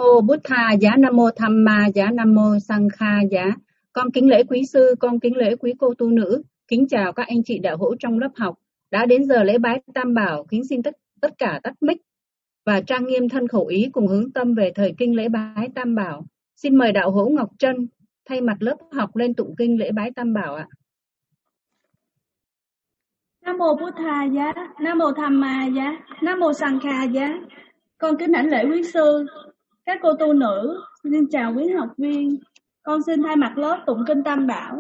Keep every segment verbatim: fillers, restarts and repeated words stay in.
mô Bụt Thà giá, Nam mô Tham Ma giá, Nam mô Sang Kha giá. Con kính lễ quý sư, con kính lễ quý cô tu nữ, kính chào các anh chị đạo hữu trong lớp học. Đã đến giờ lễ bái Tam Bảo, kính xin tất tất cả tắt mic và trang nghiêm thân khẩu ý cùng hướng tâm về thời kinh lễ bái Tam Bảo. Xin mời đạo hữu Ngọc Trân thay mặt lớp học lên tụng kinh lễ bái Tam Bảo ạ. Nam mô Bụt Thà giá, Nam mô Tham Ma giá, Nam mô Sang Kha giá. Con kính đảnh lễ quý sư, các cô tu nữ, xin chào quý học viên. Con xin thay mặt lớp tụng kinh Tam Bảo.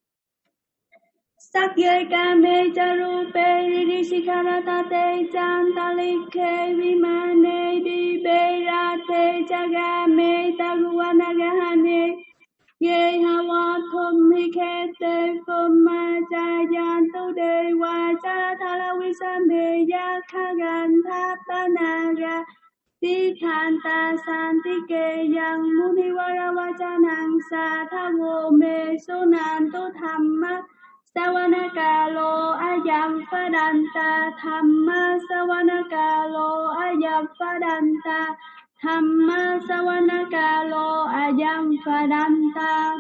Sakye kame charupe ridishikaratate chantalike vimane diberate chagame taguanagahane ye hawa thum hikete fuma chayantu dewa charatala visame yakhagan thapanaga Tikanta santike yang muniwara wajanang sathawo me sunantu thamma Sawanakalo ayam padanta Thamma sawanakalo ayam padanta Thamma sawanakalo ayam padanta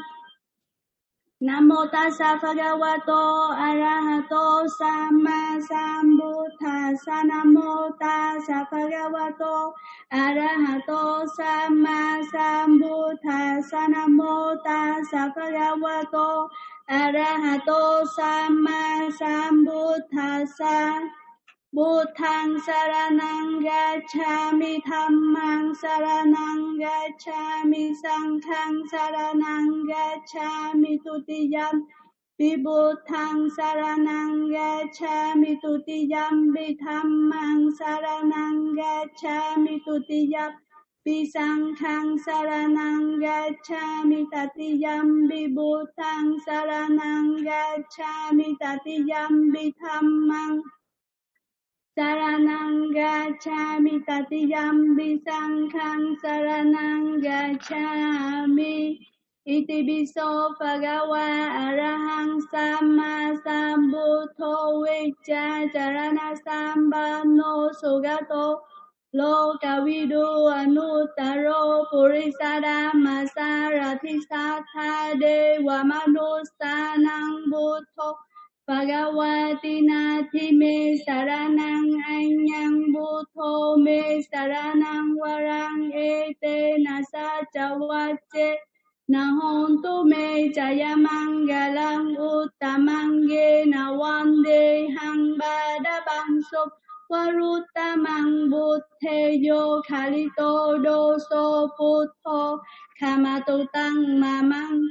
Namo tassa bhagavato arahato samma sambuddhassa. Namo tassa bhagavato arahato samma sambuddhassa. Namo tassa bhagavato arahato samma sambuddhassa. Buddhang saranang gacchami, dhammang saranang gacchami, sanghang saranang gacchami, tutiyam pi buddhang saranang gacchami, tutiyam pi dhammang saranang gacchami, tutiyam pi sanghang saranang gacchami, tatiyam pi buddhang saranang gacchami, tatiyam pi dhammang Saranang gacchami, tatiyam pi sanghang saranang gacchami. Iti biso bhagava arahang samma sambuddho vicca charana sambano sugato lokavidu anuttaro purisada masarati satha dewa manustanang buddho Bhagavati nati me saranang anyang buddho me saranang warang ete nasa chavache nahontu me jaya mangalang uttamange nawande hang badabang sop waruttamang buddheyo khalito doso buddho kamatutang mamang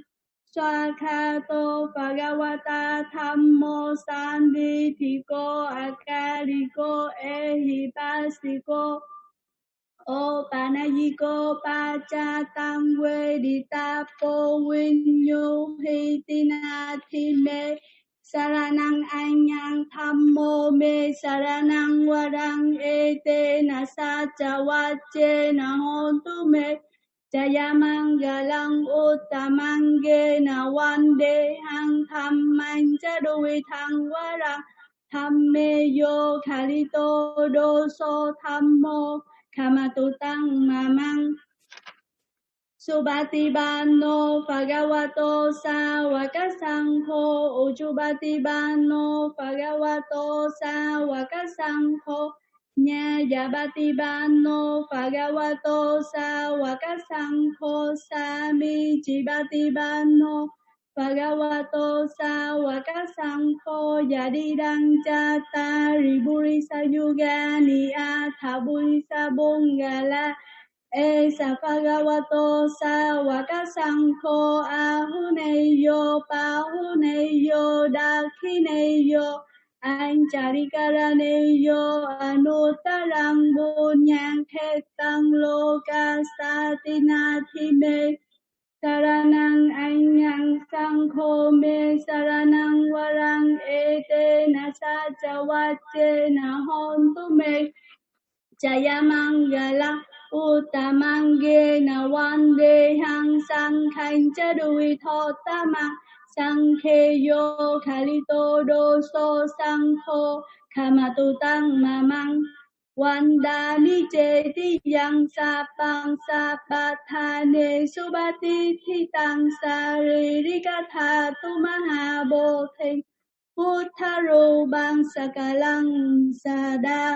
Swakato Bhagavata Thammo Sanditiko Akaliko Ehipasiko O Panayiko Pachatang Veditapo Vinyu Hitinati Me Saranang Anyang Thammo Me Saranang Warang Ete Nasacha Vache Nahontu Me Jaya mangalang uttamange nawande hang thammang chadui thang warang thamme yo khalito doso thammo kamatutang mamang Subati bano bhagavato sawaka sangho Ujubati bano bhagavato sawaka sangho Nyayabati bano bhagavato sawaka sangho sami jibati bano bhagavato sawaka sangho yadidang jatari burisa yugani atha burisa bungala esa bhagavato sawaka sangho ahuneyo pahuneyo dakhineyo Anh charikaraneyo anuttarang bunyang khetang loka satinathi me saranang anyang sangho me saranang warang ete nasacha vache nahontu me jaya mangala uttamange nawande hang sankhang chadui thotamang Sankheyo khalito doso sangho kamatutang mamang Wanda ni che ti yang sa pang sa pa tha ne su ba ti thi tăng sa ri ri ka tha tu ma ha bo thinh Puttaro bang sakalang sada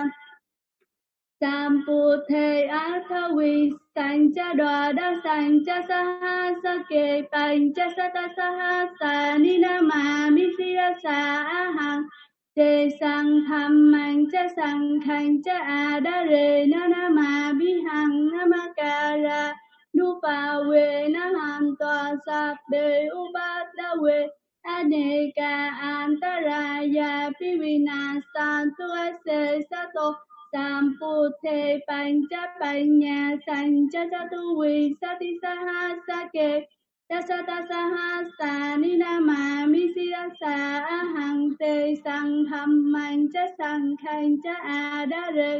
Samputhe athavi sancha dwada sancha sahasake pancha sata sahasa ninamami sirasa ahang te sang dhammang cha sang khang cha adare nanama bihang namakara nupa we naham toa sabbe ubadawe Aneka antaraya pivinasantu ase sato Samputhe pancha panya sancha chatuvi sati sahasake Tasata sahasa ninamami sirasa ahang te sanghammang cha sangkhang cha adare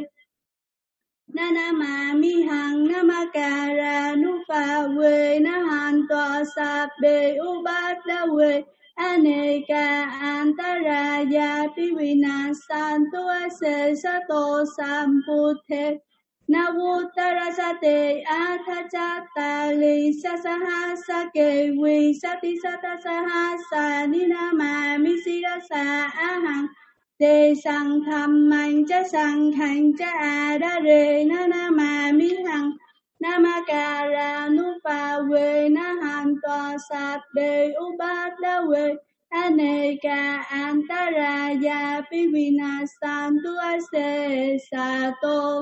Nanamami hang namakara nupa we nahan toa sabbe ubadawe Aneka antaraya pivinasantu ase sato samputhe Navutarasate athachatali sasahasake vi sati sata sahasa ninamami sirasa ahang Te sang dhammang cha sang khang cha adare nanamami hang Namakara nupa we nahan toa sabbe ubadawe Aneka antaraya pivinasantu ase sato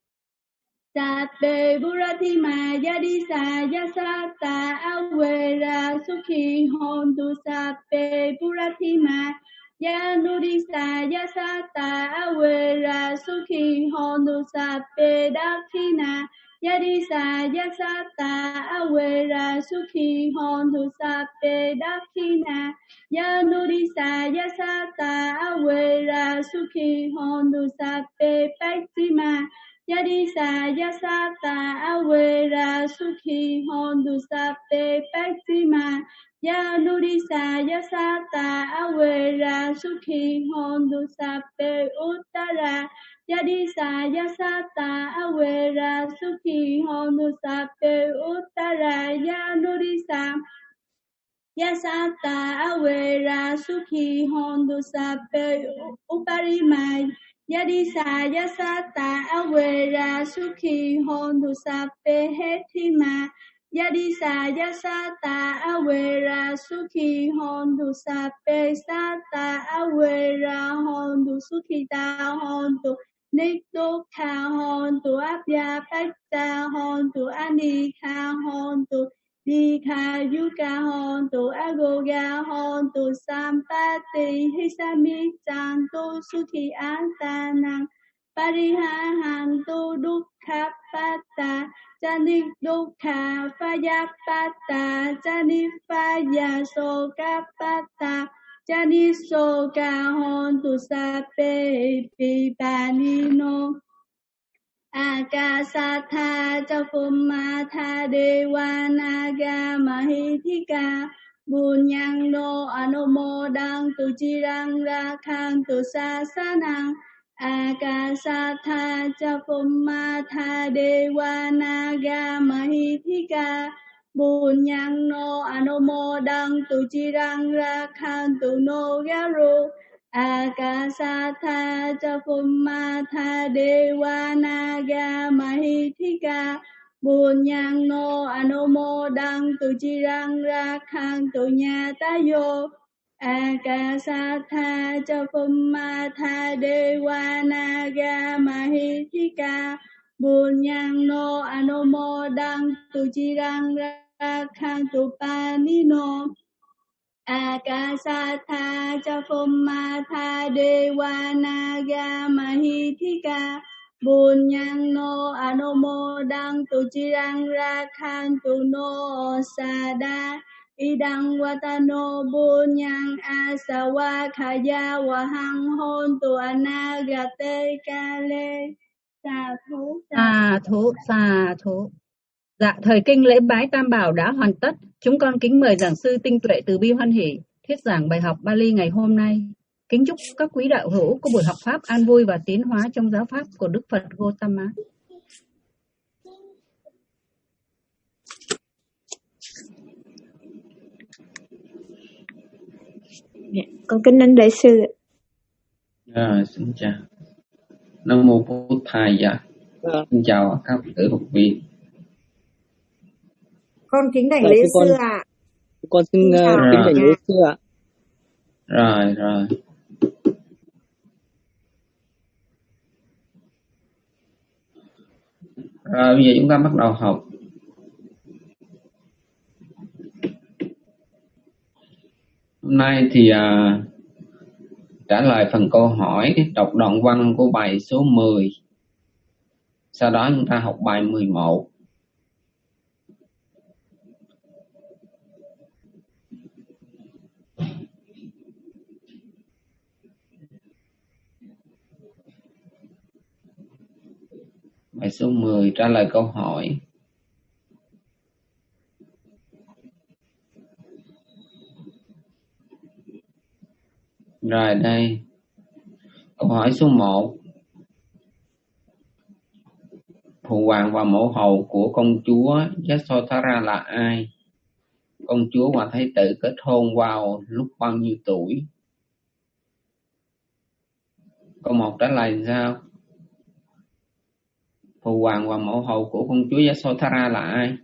Sabbe buratima yadisa yasata awera sukhi hontu sabbe buratima Yanudisa yasata awera sukhi hontu sabbe dakina Yadisa yasata awera sukhi hontu sabbe dakina Yanudisa yasata awera sukhi hontu sabbe paksima Yadisa yasata awera sukhi hontu sabbe paksima Yanudisa yasata awera sukhi hontu sabbe uttara Yadisa yasata awera sukhi hontu sabbe uttara Yanudisa yasata awera sukhi hontu sabbe uparima Yadisa yasata awera sukhi hontu sabbe hethima Yadisa yasata awera sukhi hontu sabbe sata awera hontu sukhita hontu nikdukha hontu abhya patta hontu anikha hontu dikha yuka hontu agoga hontu sampati hisami chantu sukhi antanang parihahantu dukkha patta Chani dukkha phayapata chani phayasokapata chani soka hontu sabbe pipanino Akasatha chapummatha devanaga mahithika Bunyang no anumodang tu chirang rakhang tu sasanang Akasatha chapummatha devanaga mahithika Bunyang no anumodang tu chirang rakhang tu no garu Akasatha chapummatha devanaga mahithika Bunyang no anumodang tu chirang rakhang tu nyatayo Akasatha chapummatha devanaga mahithika Bunyang no anumodang tu chirang rakhang tu panino Akasatha chapummatha devanaga mahithika Bunyang no anumodang tu chirang rakhang tu no sada Idang watano bunyang asawa khaya wahang hontu anagate kale. Xà thú, xà thú, xà thú. Dạ, thời kinh lễ bái Tam Bảo đã hoàn tất. Chúng con kính mời giảng sư Tinh Tuệ từ bi hoan hỷ thuyết giảng bài học Bali ngày hôm nay. Kính chúc các quý đạo hữu có buổi học pháp an vui và tiến hóa trong giáo pháp của Đức Phật Gautama. Dạ, con kính đến đại sư. À, xin chào. Nam mô Bụt Thầy. Dạ. Dạ. Xin chào các tử học viên. Con kính đảnh Dạ, lễ con, sư ạ. con xin Xin uh, chào kính cả đảnh nhà. lễ sư ạ. Rồi, rồi. Rồi, bây giờ chúng ta bắt đầu học. Hôm nay thì à, trả lời phần câu hỏi, đọc đoạn văn của bài số mười. Sau đó chúng ta học bài mười một. Bài số mười trả lời câu hỏi. Rồi đây. Câu hỏi số một. Phụ hoàng và mẫu hậu của công chúa Yasodhara là ai? Công chúa và thái tử kết hôn vào lúc bao nhiêu tuổi? Câu một trả lời làm sao? Phụ hoàng và mẫu hậu của công chúa Yasodhara là ai?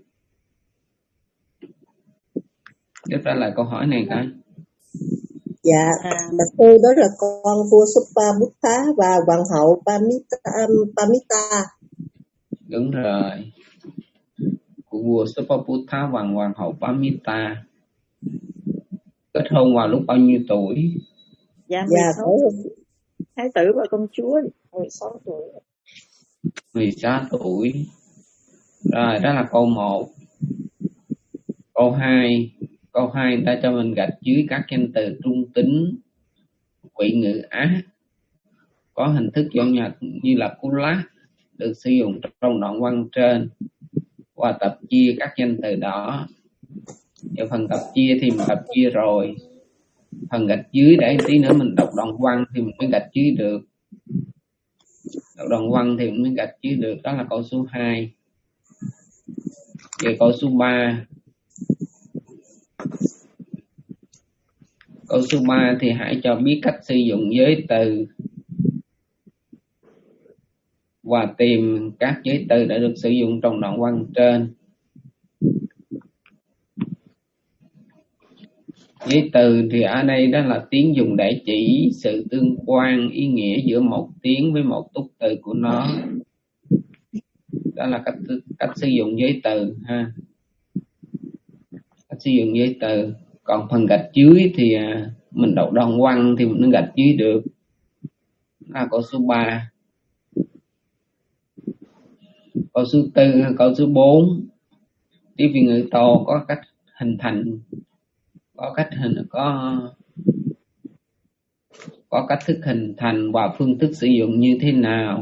Tiếp trả lời câu hỏi này coi. Dạ, bạch sư đó là con vua Supabutta và hoàng hậu Pamita. Pamita. Đúng rồi. Của vua Supabutta và hoàng hậu Pamita. Kết hôn vào lúc bao nhiêu tuổi? Dạ, Dạ, mười sáu tuổi. Thái tử và công chúa mười sáu tuổi. mười sáu tuổi. Rồi, đó là câu một. Câu hai. Câu hai ta cho mình gạch dưới các danh từ trung tính, vị ngữ Á có hình thức dọn nhật như là cú lá được sử dụng trong đoạn văn trên và tập chia các danh từ đó. Ở phần tập chia thì mình tập chia rồi. Phần gạch dưới để tí nữa mình đọc đoạn văn thì mình mới gạch dưới được. Đọc đoạn văn thì mình mới gạch dưới được. Đó là câu số hai. Về câu số ba. Câu số ba thì hãy cho biết cách sử dụng giới từ và tìm các giới từ đã được sử dụng trong đoạn văn trên. Giới từ thì ở đây đó là tiếng dùng để chỉ sự tương quan ý nghĩa giữa một tiếng với một túc từ của nó. Đó là cách cách sử dụng giới từ ha. Cách sử dụng giới từ. Còn phần gạch dưới thì mình đọc đoạn văn thì mình gạch dưới được. Đó là câu số ba. Câu số tư, câu số bốn. Tiếng Việt ngữ Tô có cách hình thành, có cách hình có có cách thức hình thành và phương thức sử dụng như thế nào?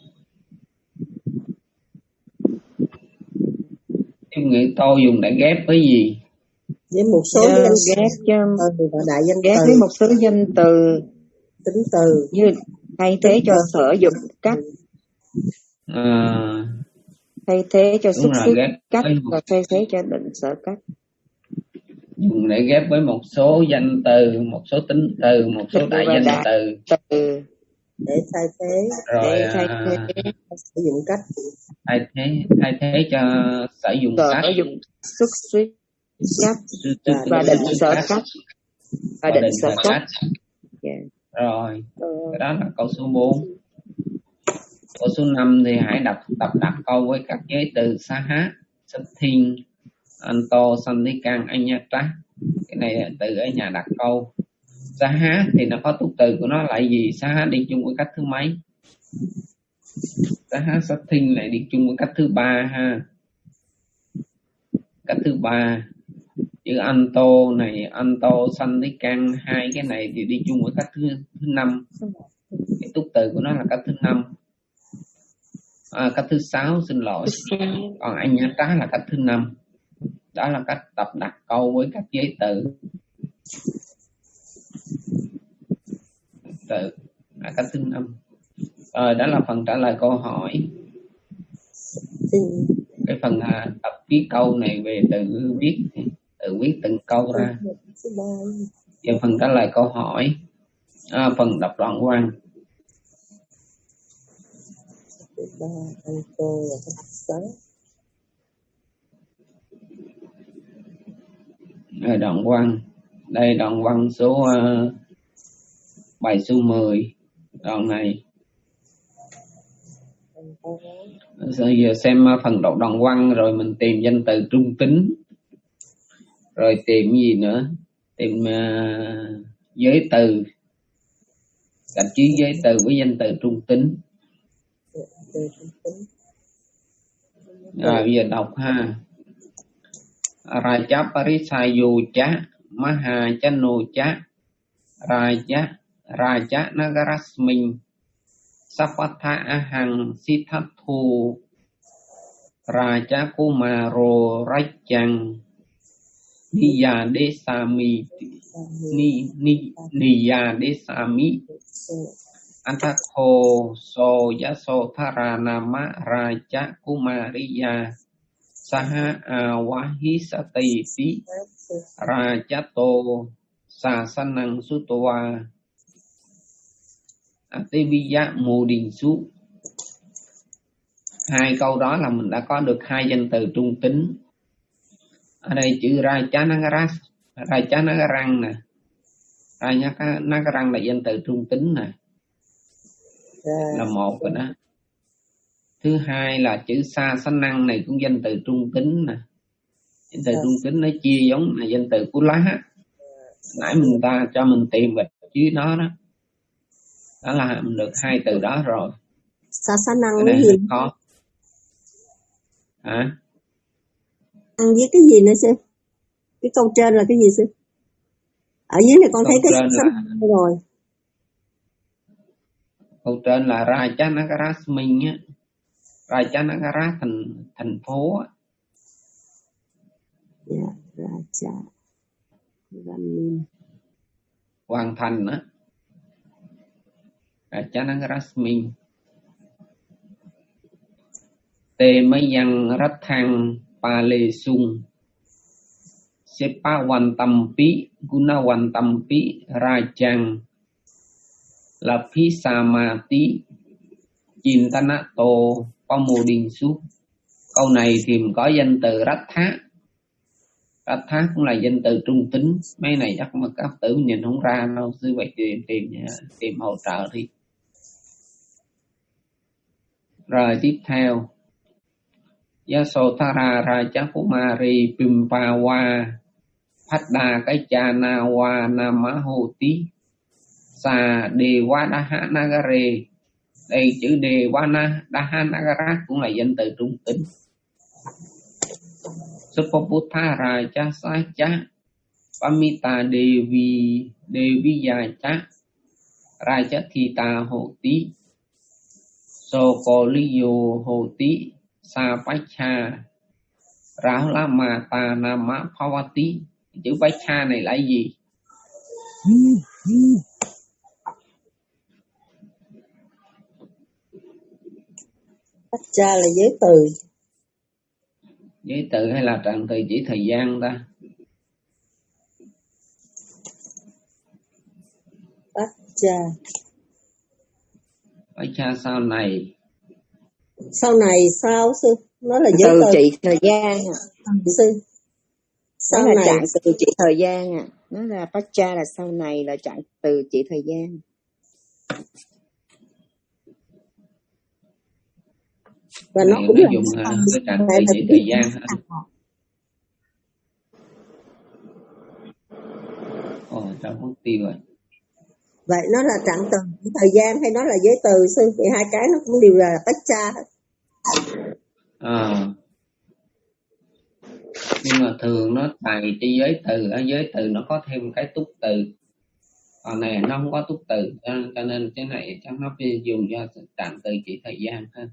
Tiếng ngữ Tô dùng để ghép với gì? Với một số Dạ, danh ghép cho từ và đại danh ghép từ, với một số danh từ tính từ như thay thế cho sở dụng cách, À, thay thế cho đúng xuất rồi, xứ ghép cách với một, và thay thế cho định sở cách. dùng để ghép với một số danh từ, một số tính từ, một số đại Và danh đại từ từ để thay thế, rồi để thay à, thế sử dụng cách. thay thế thay thế cho sử dụng sở cách dụng xuất xứ cách Sư- sư- sư- và sư- định sư- sở cách cách và và định định sở sở cách. cách. Dạ. Rồi, Ờ, cái đó là câu số bốn. Câu số năm thì hãy đọc tập đặt câu với các giới từ sa hát, sát thiên, anto, sandikan, anyata. Cái này là từ ở nhà đặt câu. Sa hát thì nó có túc từ của nó là gì? Sa hát đi chung với cách thứ mấy? Sa hát, sát thiên lại đi chung với cách thứ ba ha. Cách thứ ba. Chữ anto này, anto, sandikan, hai cái này thì đi chung với cách thứ thứ năm. Cái túc từ của nó là cách thứ năm. À, cách thứ sáu, xin lỗi. Còn anh nhá cá là cách thứ năm. Đó là cách tập đặt câu với các giới từ. tự là cách thứ năm. Rồi đó là phần trả lời câu hỏi. Cái phần à, tập viết câu này về tự viết, tự viết từng câu ra. Giờ phần trả lời câu hỏi, à, phần đọc đoạn văn. Rồi đoạn văn, đây đoạn văn số uh, bài số mười, đoạn này. Rồi giờ xem phần đọc đoạn văn rồi mình tìm danh từ trung tính, rồi tìm gì nữa, tìm uh, giới từ, gạch chữ giới từ với danh từ trung tính. Rồi bây giờ đọc ha. Raja Parisayo cha Maha Chano cha Raja Raja Nagarasmin Sapatha Ahang Siddhathu Raja Kumaro Rajang Niya Desami Ni Ni Niya Desami Antakho So Yasothara Nama Raja Kumariya Saha Awahisati Pi Rajato Sasanang Sutwa Ativiya Mudinsu. Hai câu đó là mình đã có được hai danh từ trung tính. Ở đây chữ Rajanagaras, Rajanagaran nè, Rajanagaran là danh từ trung tính nè, là một rồi đó. Thứ hai là chữ sa sanh năng này cũng danh từ trung tính nè. Danh từ trung tính nó chia giống là danh từ của lá. Nãy mình ta cho mình tìm về chữ đó đó. Đó là mình được hai từ đó rồi. Sa sanh năng cái gì? Có. Hả? Ăn với cái gì nữa sư? Cái câu trên là cái gì sư? Ở dưới này con câu thấy cái sa sanh năng rồi. Câu trên là Rajanagaras á. Rajanagara thành thành phố á. Dạ, Raja Ramin. Hoàn thành á. Rajanagaras Tê mấy dân rách thang pa lê sung Sepa wan tâm pi Guna wan tâm pi Rajang Laphi samati Chintanato Pamodinsu. Câu này thì có danh từ rách thác. Rách thác cũng là danh từ trung tính. Mấy này chắc mà các tử nhìn không ra đâu. Sư vậy tìm tìm tìm hỗ trợ đi. Rồi tiếp theo, Yasothara Rajakumari Pimpawa Phadda Kachanawa Namahoti Sa Devadaha Nagare. Đây chữ Devadaha Nagara cũng là danh từ trung tính. Supaputta Raja Sacha Pamita Devi Deviyacha Rajathita Hoti Sokoliyo Hoti Sapacha Rahlamata Nama Phawati. Chữ Pacha này là gì? Pacha là giới từ. Giới từ hay là trạng từ chỉ thời gian ta? Pacha. Pacha sau này. Sau này sao sư? Nó là giới từ, từ chỉ thời gian à. Sư. Sau Nó là này. trạng từ chỉ thời gian à. Nó là Pacha là sau này là trạng từ chỉ thời gian. Và nó này cũng nó là dùng cái trạng từ chỉ thời gian hả? Ồ, sao mất tiêu rồi. Vậy nó là trạng từ chỉ thời gian hay nó là giới từ sư? Thì hai cái nó cũng đều là Pacha hết. À. Nhưng mà thường nó xài chỉ giới từ, ở giới từ nó có thêm cái túc từ, còn này nó không có túc từ, cho nên cái này chắc nó dùng cho trạng từ chỉ thời gian hơn.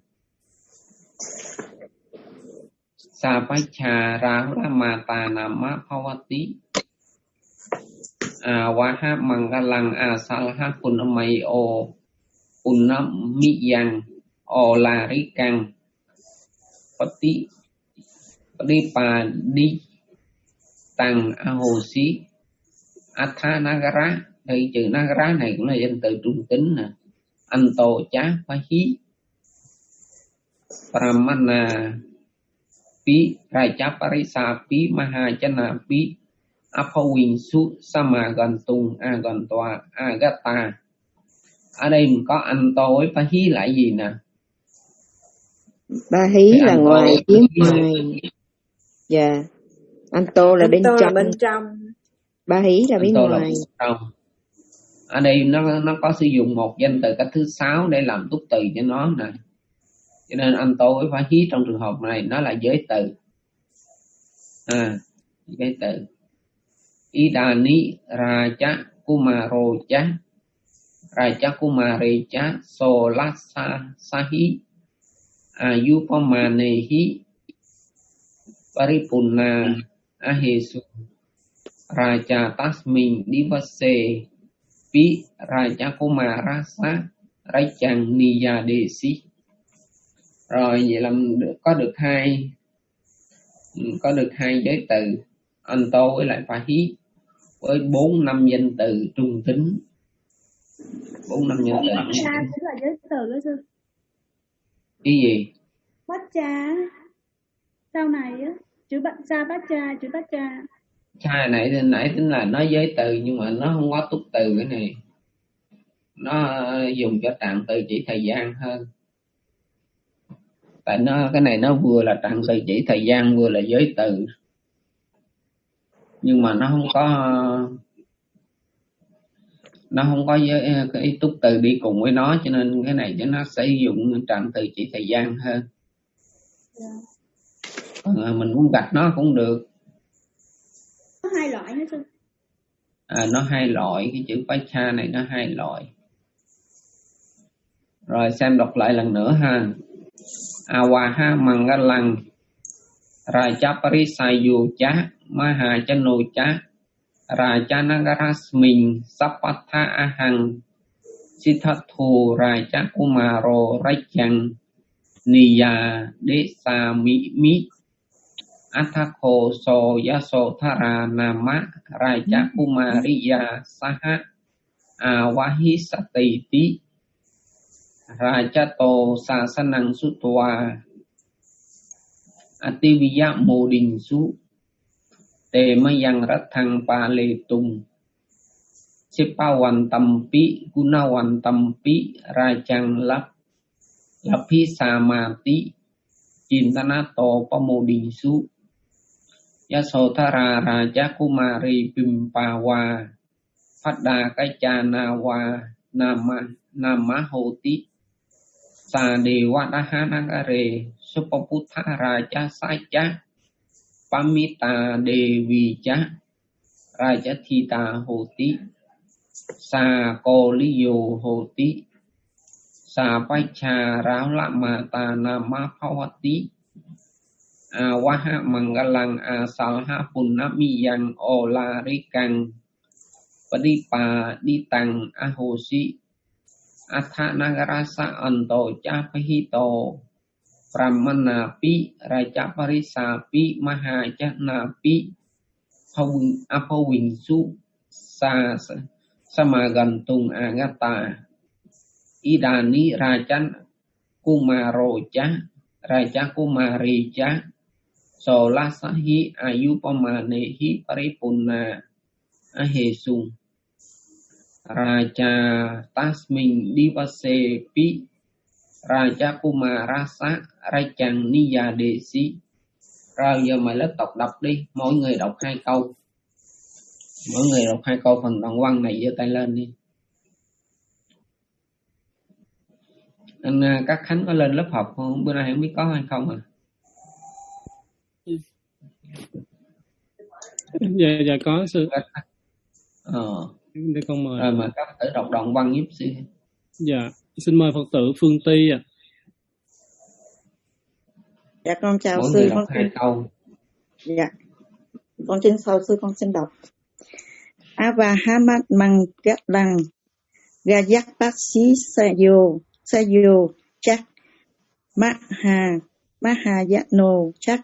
Sapacha Rahlamata Nama Phawati. Awaha Mangalang Asalaha Punamay O Punamiyang O Larikang Pati Padipa Di Tăng Ahosi Atha Nagara. Đây chữ Nagara này cũng là danh từ trung tính nè. Anto Chá Pahi Pramana Pi Rajaparisa Pi Mahachana Pi Apawinsu Samagantung Agantoa Agata. Ở đây mình có Anto với Pahi là gì nè? Pahi là ngoài phía ngoài. Dạ. Anto là bên trong. bên trong. Pahi là bên Anto ngoài. là bên trong. Ở đây nó nó có sử dụng một danh từ cách thứ sáu để làm túc từ cho nó nè. Cho nên Anto với Pahi trong trường hợp này nó là giới từ. À, giới từ. Idani Raja Kumaroja Raja Kumareja Solasa Sahi Ayupamanehi Paripunna Ahesu Raja Tasmin Divase Pi Raja Kumarasa Rajang Niyadesi. Rồi vậy là có được hai có được hai giới từ Anto với lại Pahi với bốn năm danh từ trung tính. Bốn năm danh từ. Cha cũng là giới từ đó sư. Cái gì? Bát cha. Sau này á, chữ bát cha bát cha, chữ bát cha. Cha nãy nãy tính là nói giới từ nhưng mà nó không có túc từ cái này. Nó dùng cho trạng từ chỉ thời gian hơn. Tại nó cái này nó vừa là trạng từ chỉ thời gian vừa là giới từ. Nhưng mà nó không có nó không có với cái túc từ đi cùng với nó, cho nên cái này cho nó sẽ dùng trạng từ chỉ thời gian hơn. Còn mình muốn gạch nó cũng được. Có hai loại nữa sư. À, nó hai loại, cái chữ Pacha này nó hai loại. Rồi xem đọc lại lần nữa ha. Awaha Mangalang Rajaparisayuja Mahachanoja Rajanagarasmin Sapatha Ahang Siddhathu Rajakumaro Rajang Niya Desa Mi Athako So Yasothara Nama Rajakumariya Saha Awahisatiti Rajato Sasanang Sutwa Ativiya Modinsu Te Mayang Rathang Paletung Sipawan Tampi Gunawan Tampi Rajang Lap Lapisamati Chintanato Pamodinsu Yasothara Rajakumari Pimpawa Phadda Kachanawa Nama Namahoti Sa Dewa Dahanagare Supaputha Raja Saja Pamita Devija Raja Thita Hoti Sa Koliyo Hoti Sa Pacha Raula Mata Nama Phawati Awaha Mangalang Asalha Punamiyang Olarikang Padipa Ditang Ahosi Atha Nagarasa Anto Chapahito Pramanapi Rajaparisapi Mahajanapi Apawinsu Sa Samagantung Agata Idani Rajan Kumaroja Raja Kumarija Solasahi Ayupamanehi Paripunna Ahesung Raja Tasmin Divase Pi Raja Kumarasa Rajang Niyadesi. Rồi giờ mày lớp đọc đọc đi, mỗi người đọc hai câu. Mỗi người đọc hai câu phần đoạn văn này, giơ tay lên đi. Anh các Khánh có lên lớp học không? Bữa nay không biết có hay không à? Dạ dạ có sư. Ờ. Để con mời. Rồi mà các tử đọc đoạn văn giúp sư. Dạ, xin mời Phật tử Phương Ti ạ. À. Dạ con chào Mỗi sư. Người con đọc hai câu. Dạ. Con xin sau sư con xin đọc. Avahamat Mangalang Gayak Paksi Sayo Sayo Chak Maha Mahayano Chak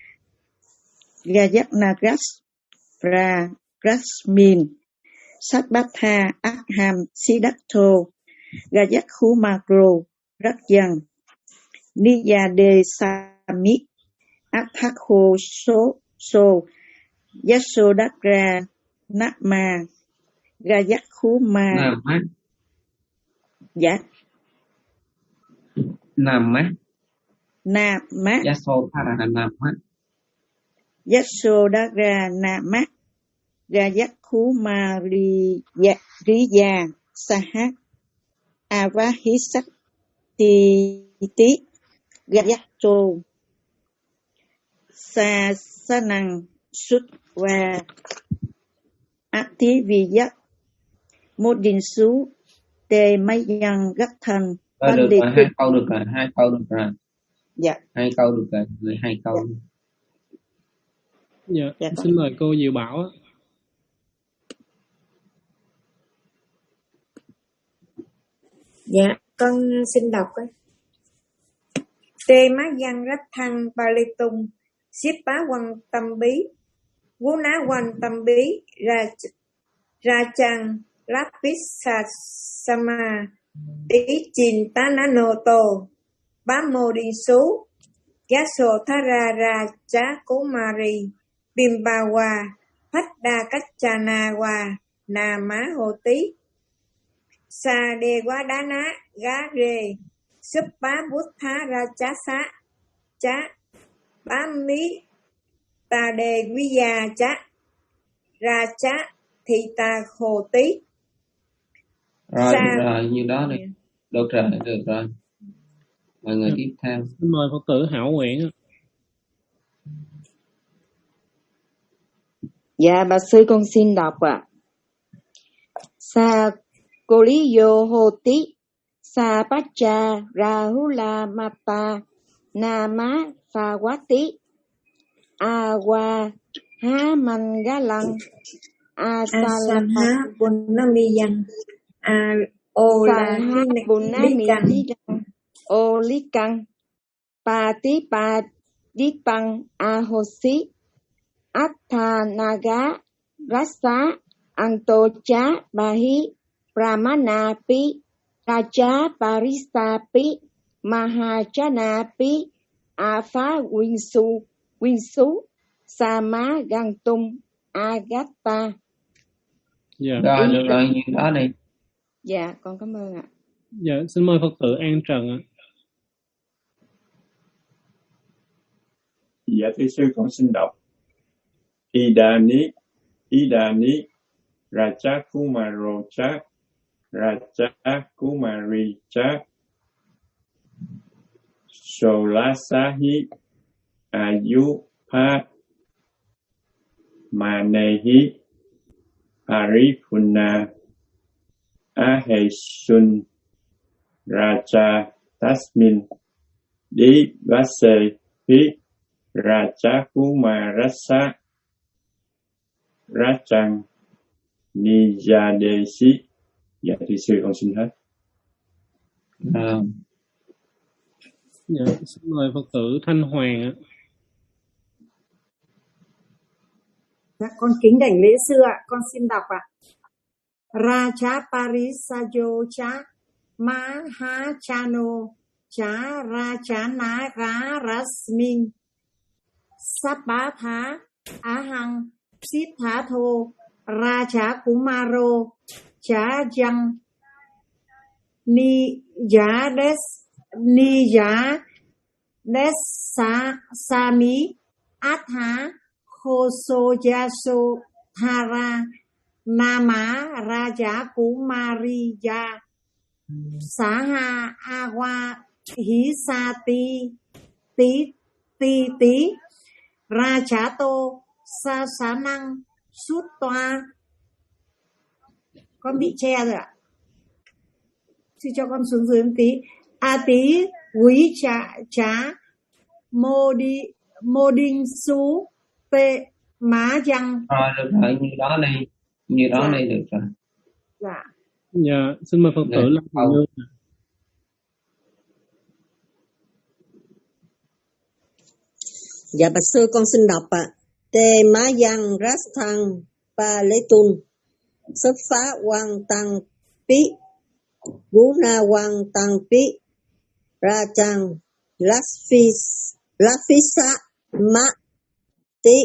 Gayak Nagas Pra Rasmin Satbatha Akham Siddhatto Gayak Khumagro Rakyan Niyade Sami Athakho So So Yasodakra Nama Gayak Khuma Nam mắt Dạ Nam mắt Nama Yasodhara Nam mắt Yasodakra Nama Gayak Khumariya Riya Saha Avahisat Titi Gayakto Sa Sanang Sut Và Ati Viyak Modin Su Tê Mai Yang Gắt Thành Rồi được rồi, hai câu được rồi, hai câu được rồi. Dạ. Hai câu được rồi, người hai câu. Dạ, Dạ, xin mời cô Diệu Bảo á. Dạ, con xin đọc ấy. Tê má văn rách thăng ba lê tung, xếp bá quăng tâm bí, vú ná quanh tâm bí, ra ra chăng, láp bít sa sama, tí chìn tá ná nô tô, bá mô đi sú, giá sổ thá ra ra chá cố ma ri, bim ba hoa, phách đa cách cha na hoa, nà má hồ tí, sa đê quá đá ná, gá rê, súp bá bút thá ra chá xá, chá, bá mí, ta đề quý gia chá, ra chá, thị ta hồ tí. Rồi, Sa... được rồi, như đó đi. Được rồi, được rồi. Mọi người tiếp theo. Xin mời Phật tử Hảo Nguyễn á. Dạ, bà sư con xin đọc ạ. À. Sa Koliyo Hoti Sa Pacha Rahula Mata Nama Phawati Awa Ha Mangalang Asanha Bunamiyan A Sanha Bunamiyan Olikan Pati Padipang Ahosi Attanaga Rasa Antocha Bahi Pramanapi Raja Parisapi Mahachanapi Apha Winsu Winsu Sama Gantum Agata. Dạ. Rồi, được rồi, như đó đi. Dạ, con cảm ơn ạ. Dạ, xin mời Phật tử An Trần ạ. Dạ, thưa sư con xin đọc. Idani, Idani, Raja Kumarocha, Raja Kumaricha, Solasahi, Ayupa, Manehi, Paripuna, Ahesun, Raja Tasmin, Di Vase, Hi, Raja Kumarasa, Rachang, Nijadesi. Dạ, thưa sư con xin hết. À. Dạ, xin mời Phật tử Thanh Hoàng ạ. Dạ, con kính đảnh lễ sư ạ, con xin đọc ạ. Raja Parisayo cha Maha Chano cha Raja Naga Rasmin Sabbatha Ahang Siddhatho Raja Kumaro cha Jang Ni Ya Des Ni Ya Des Sa Sami Atha Khoso Yaso Thara Nama Raja Kumariya Saha Awa Hisati Tí Tí Tí Rajato Sa Sanang Sút Toa. Con bị che rồi ạ. Xin cho con xuống dưới một tí. A tí quý trà trá mô đi mô đinh sú tê má răng. Rồi, được rồi, như đó đi. Như đó Dạ. đây được rồi. Dạ. Dạ, xin mời Phật tử Rồi, Lâm Thị câu. Nương. Dạ bạch sư con xin đọc ạ. Tê má yang rát thăng pa lê tun sấp phá quang tăng pi vũ na quang tăng pi ra chang lát phi lát phi sa ma ti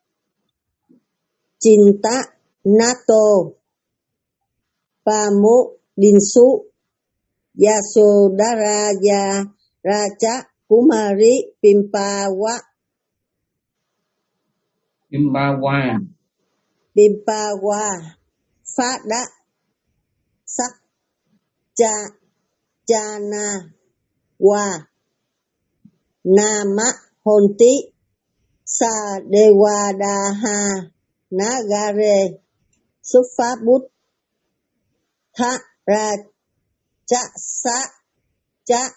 cinta nato pa mu din su yasodhara ya raja kumari pimpawa Pimpawa. Pimpawa phát đá sắc cha cha na wa nama honti sa devadaha nagare xuất phát bút tha ra cha sa cha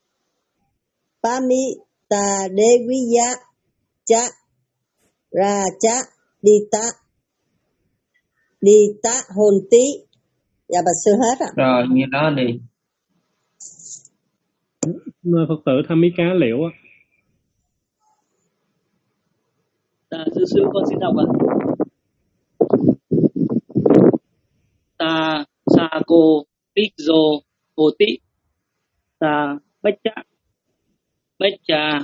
pamita deviya cha ra cha đi ta đi ta hồn tí. Dạ bạch sư hết ạ. Rồi như đó đi. Mời Phật tử Tham Mỹ Cá Liễu ạ. Dạ, sư sư con xin đọc ạ. Ta sa cô tích dô cô tị ta bách cha bách cha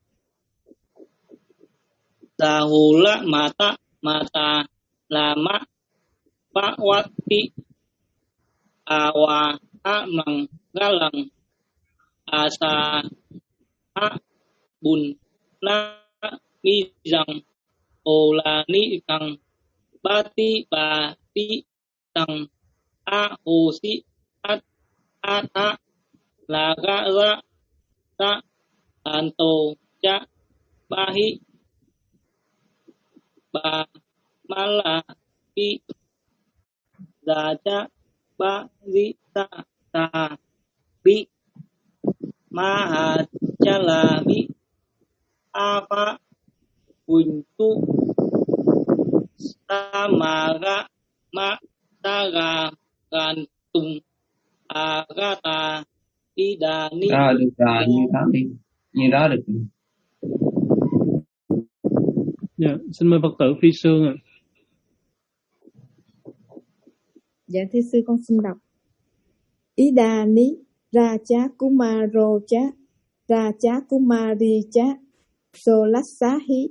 ta hồ la ma ta ma ta la ma pa wat ti awa a mang galang asa a bun na mi rằng ô la ni tăng ba ti ba ti tăng a hồ si a a ta la ga ra ta anto cha ba hi ba mala pi da cha ba di ta ta bi ma ha cha la bi a pa quỳnh tu sa ma ga ma ta ga gan tung a ga ta đi đà ni. Rồi được rồi, như đó đi. Như đó được. Dạ, xin mời Phật tử Phi Sương ạ. Dạ thưa sư con xin đọc. Ý đà ní ra chá kumaro chá ra chá kumari chá so lát xá hí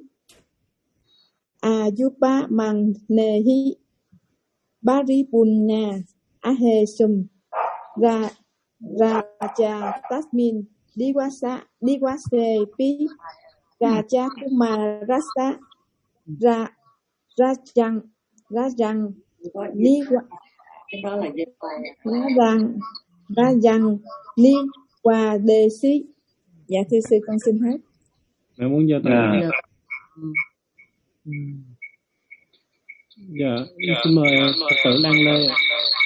ayupa mang nề hí bari punya ahe sum ra ra cha tasmin diwasa diwase pi ra cha kumarasa ra ra chang ra chang ni ra rằng ra rằng ni qua đề sĩ. Dạ thưa sư con xin hết. Mẹ muốn giơ tay. À. Dạ, xin mời Phật tử Đăng Lê ạ.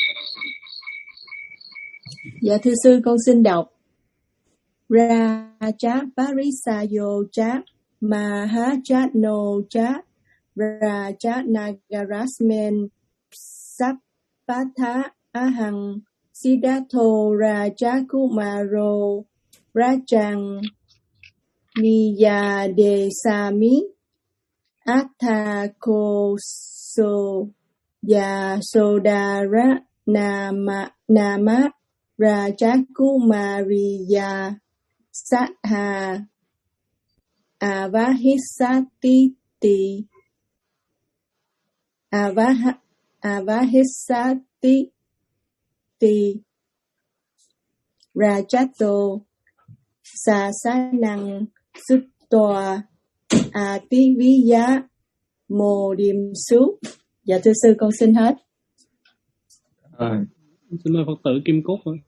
Dạ thưa sư con xin đọc. Ra cha parisayo cha mahachano cha ra cha nagarasmen sapatha ahang siddhatho raja kumaro rajang niyadesami athakoso yasodhara nama nama rajakumariya satha avahisatiti avaha avahisati ti rajato sasanang suttoa ativiya mô điềm xú. Dạ thưa sư con xin hết. À, xin mời Phật tử Kim Cúc ạ.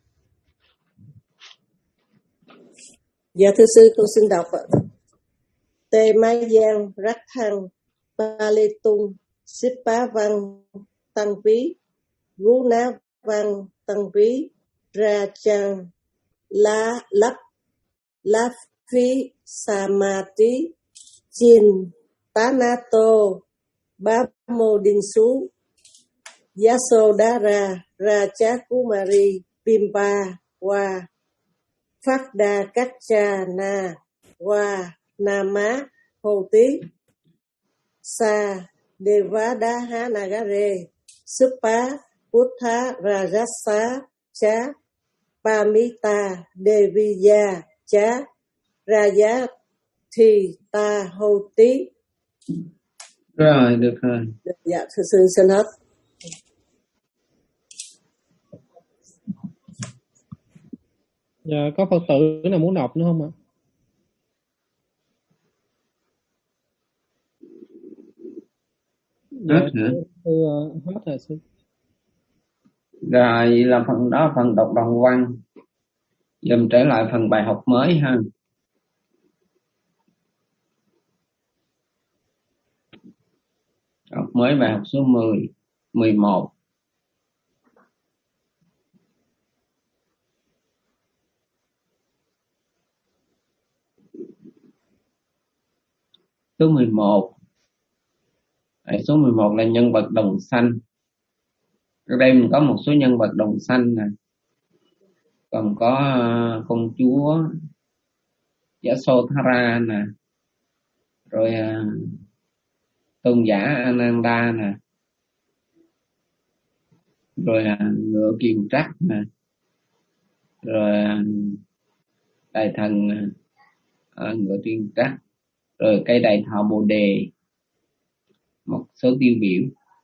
Dạ thưa sư con xin đọc ạ. Tê Mai Giang Rắc Thăng Ba Lê Tung Xích Bá Văn Tăng Ví Gú Ná Văn Tăng Ví Ra Chang La Lắp La Phi Sa Ma Tí Chin Tá Na Tô Ba Mô Đinh Sú Yasodhara, Raja Kumari, Bimba, Wa, Phakda Kachana, Wa, Nama, Hồ Tí, Sa, Devadaha Nagare, Supa, Buddha, Rajasa, Cha, Pamita, Deviya, Cha, Raya, Thì, Ta, Hồ Tí. Rồi, được rồi. Dạ, thưa sư xin hết. Dạ, có Phật tử nào muốn đọc nữa không ạ? Dạ, Hết hả? sư, uh, hết rồi sư. Rồi, vậy là phần đó phần đọc đoạn văn. Giờ mình trở lại phần bài học mới ha. Học mới bài học số mười, mười một. Số mười một. Đấy, số mười một là nhân vật đồng sanh. Ở đây mình có một số nhân vật đồng sanh nè. Còn có uh, công chúa Yasodhara nè. Rồi uh, tôn giả Ananda nè. Rồi uh, ngựa kiền trắc nè. Rồi uh, đại thần uh, ngựa kiền trắc. Rồi cây đại thọ bồ đề. Một số tiêu biểu.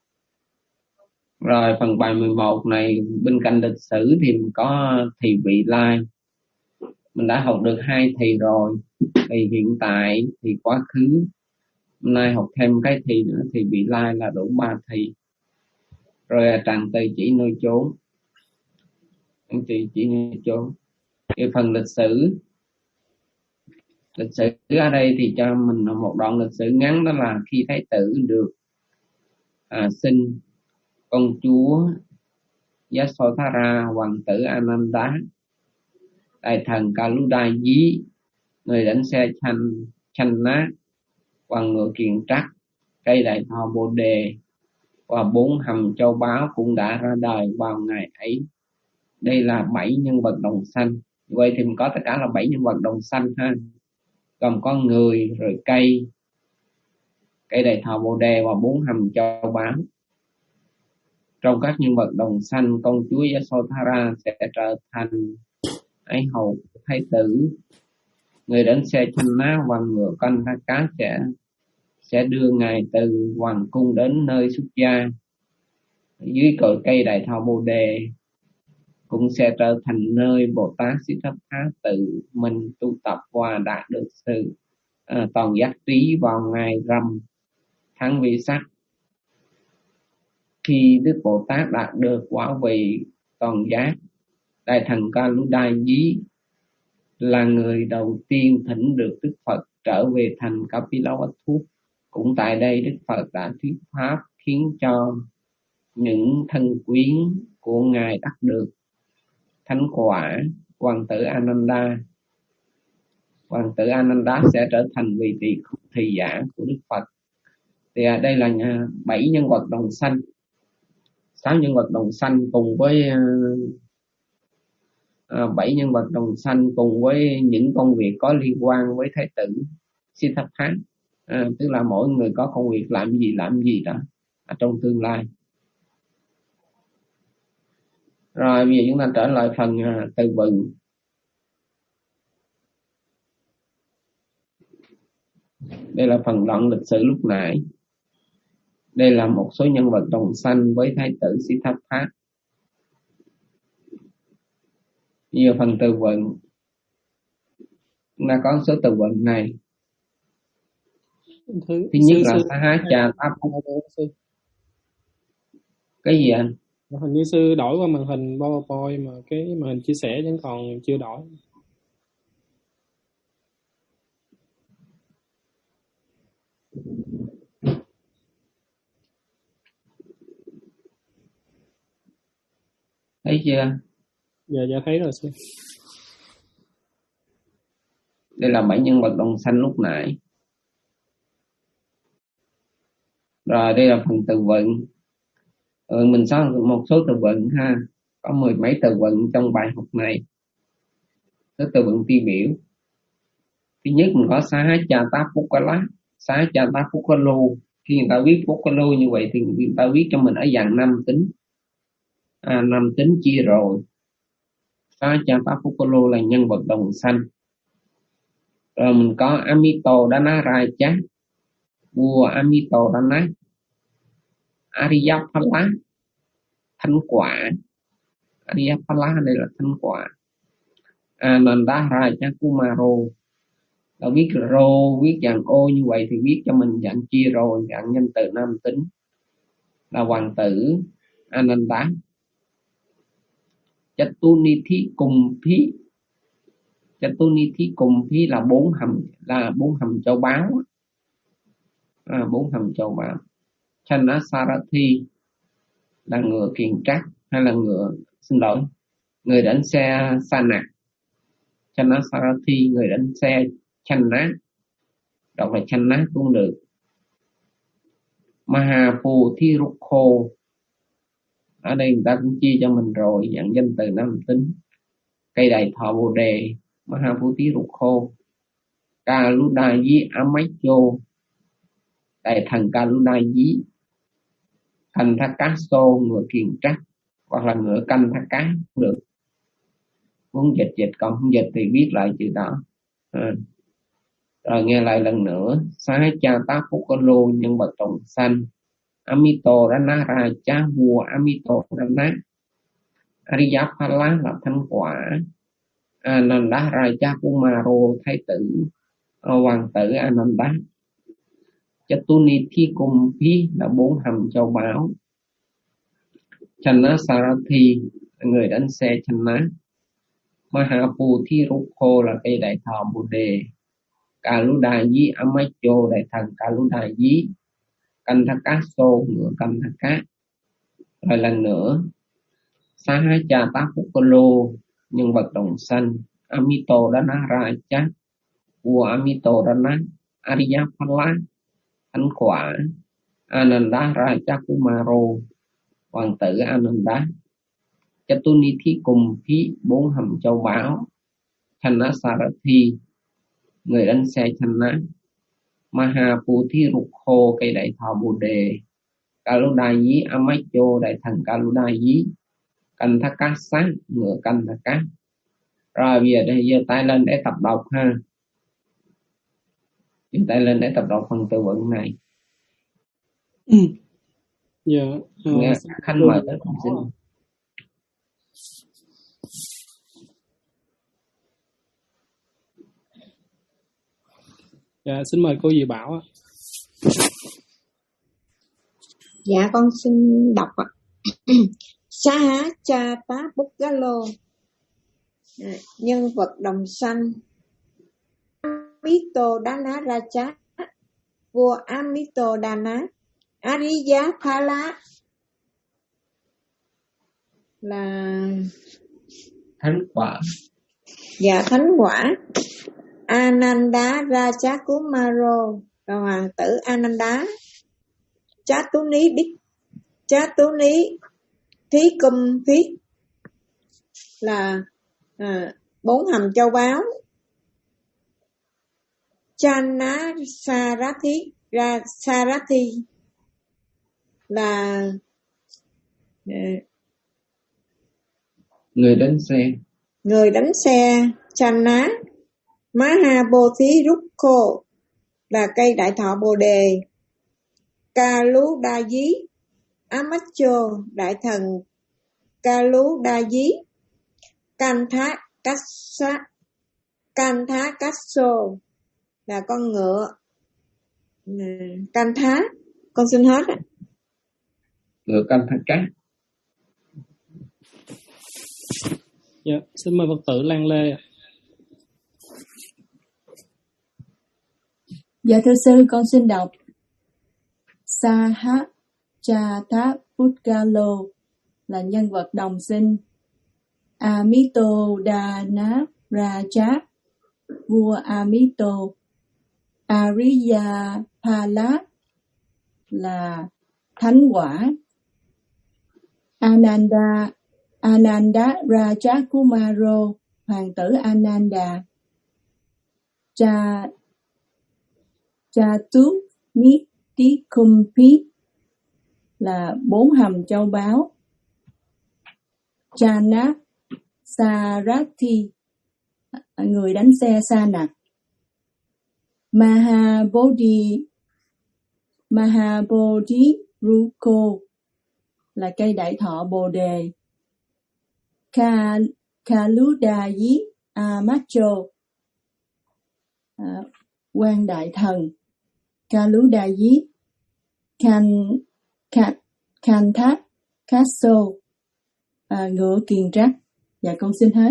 Rồi phần bài mười một này bên cạnh lịch sử thì mình có thì vị lai. Mình đã học được hai thì rồi. Thì hiện tại, thì quá khứ. Hôm nay học thêm cái thì nữa, thì vị lai là đủ ba thì. Rồi tràng từ chỉ nơi chốn. Tràng từ chỉ nơi chốn. Cái phần lịch sử. Lịch sử ở đây thì cho mình một đoạn lịch sử ngắn, đó là khi Thái tử được à, sinh công chúa Yasodhara, hoàng tử Ananda, đại thần Kaludayi, người đánh xe chanh chanh nát, hoàng ngựa kiền trắc, cây đại thọ bồ đề và bốn hầm châu báu cũng đã ra đời vào ngày ấy. Đây là bảy nhân vật đồng sanh. Vậy thì mình có tất cả là bảy nhân vật đồng sanh ha. Gồm có người, rồi cây, cây đại thọ bồ đề và bốn hầm châu báu. Trong các nhân vật đồng sanh, công chúa Yasodhara sẽ trở thành ấy hầu thái tử. Người đánh xe chanh ná và ngựa con cá sẽ sẽ đưa ngài từ hoàng cung đến nơi xuất gia. Dưới cội cây đại thọ bồ đề cũng sẽ trở thành nơi Bồ Tát Siddhartha tự mình tu tập và đạt được sự à, toàn giác trí vào ngày rằm tháng vi sắc. Khi Đức Bồ Tát đạt được quả vị toàn giác, đại thần Kaludayi là người đầu tiên thỉnh được Đức Phật trở về thành Kapilavatthu. Cũng tại đây Đức Phật đã thuyết pháp khiến cho những thân quyến của ngài đắc được thánh quả. Hoàng tử Ananda Hoàng tử Ananda sẽ trở thành vị tỳ khưu thị giả của Đức Phật. Thì à, đây là bảy nhân vật đồng sanh. Sáu nhân vật đồng sanh cùng với à, bảy nhân vật đồng sanh cùng với những công việc có liên quan với Thái tử Siddhartha. À, tức là mỗi người có công việc làm gì làm gì đó ở trong tương lai. Rồi bây giờ chúng ta trở lại phần uh, từ vựng. Đây là phần đoạn lịch sử lúc nãy. Đây là một số nhân vật đồng sanh với Thái tử Siddhartha. Bây giờ phần từ vựng. Chúng ta có số từ vựng này. Thứ, Thứ nhất sư, là sư, Saha Cha Táp. Cái gì anh? Hình như sư đổi qua màn hình PowerPoint mà cái màn hình chia sẻ vẫn còn chưa đổi. Thấy chưa? Dạ dạ thấy rồi sư. Đây là bảy nhân vật đồng sanh lúc nãy. Rồi đây là phần từ vựng. Ừ, mình có một số từ vựng ha, có mười mấy từ vựng trong bài học này. Số từ vựng tiêu biểu. Thứ nhất mình có Sá Cha Tá Pukala, Sá Cha Tá Pukalu. Khi người ta viết Pukalu như vậy thì người ta viết cho mình ở dạng năm tính. À, năm tính chia rồi. Sá Cha Tá Pukalu là nhân vật đồng sanh. Rồi mình có Amito Dana Raja, vua Amito Dana. Ariyapala, thánh quả. Ariyapala đây là thánh quả. Ananda Raja Kumaro,เราviết rô, viết dạng ô như vậy thì viết cho mình dạng chia rồi, dạng nhân từ nam tính là hoàng tử Ananda. Chatuniti Kumphi, Chatuniti Kumphi là bốn hầm, là bốn hầm châu báu, à, bốn hầm châu báu. Chanasarathi là ngựa kiền trắc hay là ngựa, xin lỗi, người đánh xe sa nạc. Chanasarathi người đánh xe Channa, đọc là Channa cũng được. Mahaputhirukho, ở đây người ta cũng chia cho mình rồi, dạng danh từ nam tính. Cây đại thọ bồ đề, Mahaputhirukho. Kaludayi Amacho, đại thần Kaludayi. Thành Thác Cá Sô, ngựa kiền trắc, hoặc là ngựa canh thác cá cũng được. Muốn dịch dịch, còn không dịch thì viết lại chữ đó. À. Rồi nghe lại lần nữa. Sá Cha Tá Pukalo, nhân vật trọng sanh. Amito Dana Raja, vua Amito Dana. Ariyapala là thánh quả. Ananda Raja Kumaro, thái tử, hoàng tử Ananda. Chatuniti Kumphi là bốn hầm châu báu. Chanasarathi người đánh xe Channa. Mahaputhirukho là cây đại thọ bồ đề. Kaludayi Amacho, đại thần Kaludayi. Kanthakaso, ngựa Kanthaka. Rồi lần nữa. Sá Cha Tá Pukalo, nhân vật đồng sanh. Amito Dana Raja, vua Amito Dana. Ariyapala, thánh quả. Ananda Raja Kumaro, hoàng tử Ananda. Chatuniti Kumphi, bốn hầm châu báu. Chanasarathi, người đánh xe Channa. Mahaputhirukho, cây đại thọ bồ đề. Kaludayi Amacho, đại thần Kaludayi. Kanthakasa, ngựa Kanthaka. Rồi bây giờ đây giơ tay lên để tập đọc ha. Giơ tay lên để tập đọc phần từ vựng này. Ừ. Dạ. Nghe Khanh mời tới cùng xin. Dạ, xin mời cô Dì Bảo ạ. Dạ, con xin đọc ạ. Sá Cha Tá Pukalo, nhân vật đồng sanh. Amito Dana Raja, vua Amito Dana. Ariyapala là thánh quả. Dạ, thánh quả. Ananda Raja Kumaro là hoàng tử Ananda. Chatuni Bích Chatuni Thí Cung Phiết là à, bốn hầm châu báu. Chana Sarathi ra Sarathi là à, người đánh xe. Người đánh xe Chana. Mahabothirukho là cây đại thọ bồ đề. Kaludayi Amacho, đại thần Kaludayi. Kanthakasa Kanthakaso là con ngựa Kantha. Con xin hết ạ. Ngựa Kanthaka. Dạ, xin mời Phật tử Lan Lê ạ. Dạ thưa sư, con xin đọc. Sá Cha Tá Pukalo là nhân vật đồng sinh. Amito Dana Raja, vua Amito. Ariyapala là thánh quả. Ananda Ananda Raja Kumaro, hoàng tử Ananda. Cha Chatu Nitikumpi là bốn hầm châu báu. Chana Sarathi, người đánh xe sa nặc. Mahabodhi Mahabodhi Ruko là cây đại thọ bồ đề. Ka, Kaludayi Amacho, à, quan đại thần. Kaludayi Kan Kan Kantha Kaso, à, ngựa kiền trắc. Dạ con xin hết.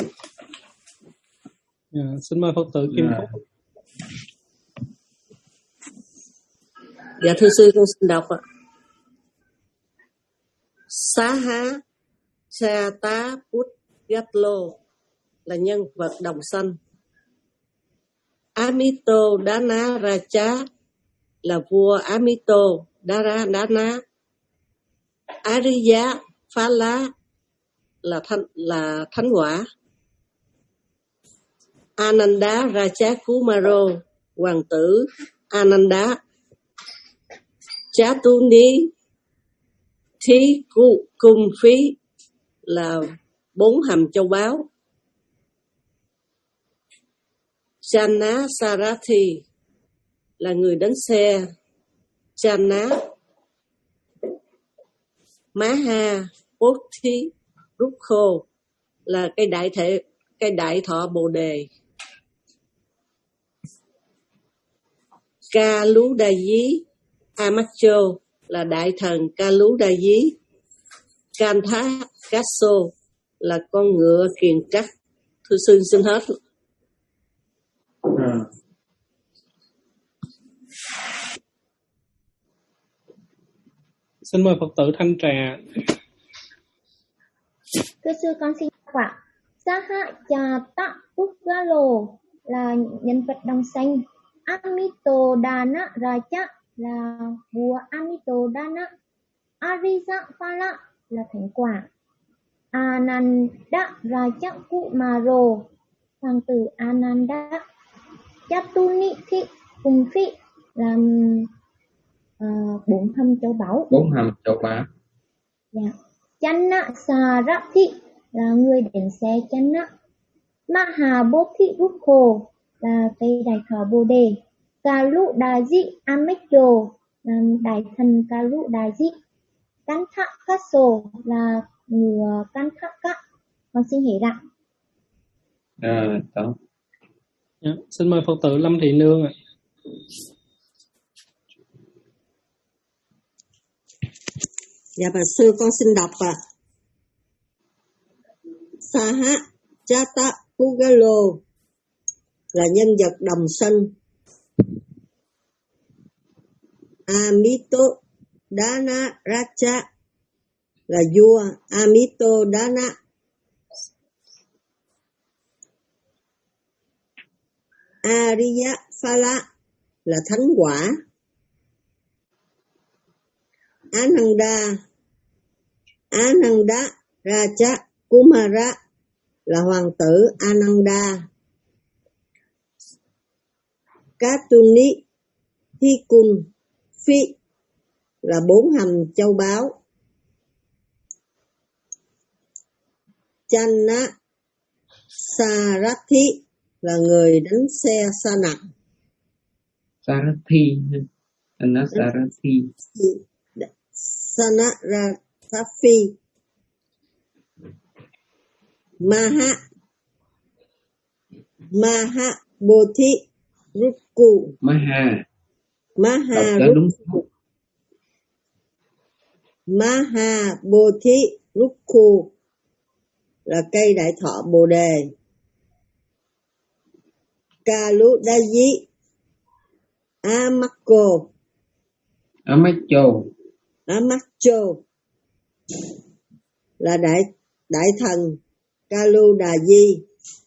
Dạ, xin mời Phật tử Kim Phúc. Dạ thưa sư, con xin đọc ạ. Saha Chata Put Gatlo là nhân vật đồng sanh. Amito Dana Raja là vua Amito Dara Dana. Ariya Phala là thanh là thánh quả. Ananda Raja Kumaro, hoàng tử Ananda. Chatuni Thi Cung Phí là bốn hầm châu báu. Chana Sarathi là người đánh xe. Chana Maha Pothi Rukho là cây đại thể cây đại thọ bồ đề. Kaludayi Amacho là đại thần Kaludayi. Kantha Kaso là con ngựa kiền trắc. Thưa sư xin hết. À. Xin mời Phật tử Thanh Trà. Thưa sư con xin đọc ạ. Saha Chata Pugalo là nhân vật đồng sanh. Amito Dana Raja là vua Amito Dana. Ariya Phala là thánh quả. Ananda Raja Kumaro, hoàng tử Ananda. Chatuni Thi Cung Phí là uh, bốn hầm châu báu. Bốn hầm châu báu. Dạ. Chana Sarathi là người đánh xe Chana. Mahabodhi Rukho là cây đại thọ bồ đề. Kaludaji Amekyo là đại thần Kaludaji. Kantha Kaso là người Kantha Ka. Con xin hiểu ạ. À, đó. Dạ, xin mời Phật tử Lâm Thị Nương ạ. Dạ bà sư con xin đọc ạ. Saha Chata Pugalo là nhân vật đồng sanh. Amito Dana Raja là vua Amito Dana. Ariya Phala là thánh quả. Ananda Ananda Raja Kumara là hoàng tử Ananda. Katuni Thikun Phi là bốn hầm châu báu. Chana Sarathi là người đánh xe sa nặc. Sarathi, Chana Sarathi. Sanarathi. Maha Maha Bodhi Rukku. Maha. Maha đúng. Maha Bodhi Rukku là cây đại thọ bồ đề. Kaludayi Amako Amacho Amacho là đại đại thần Kaludayi.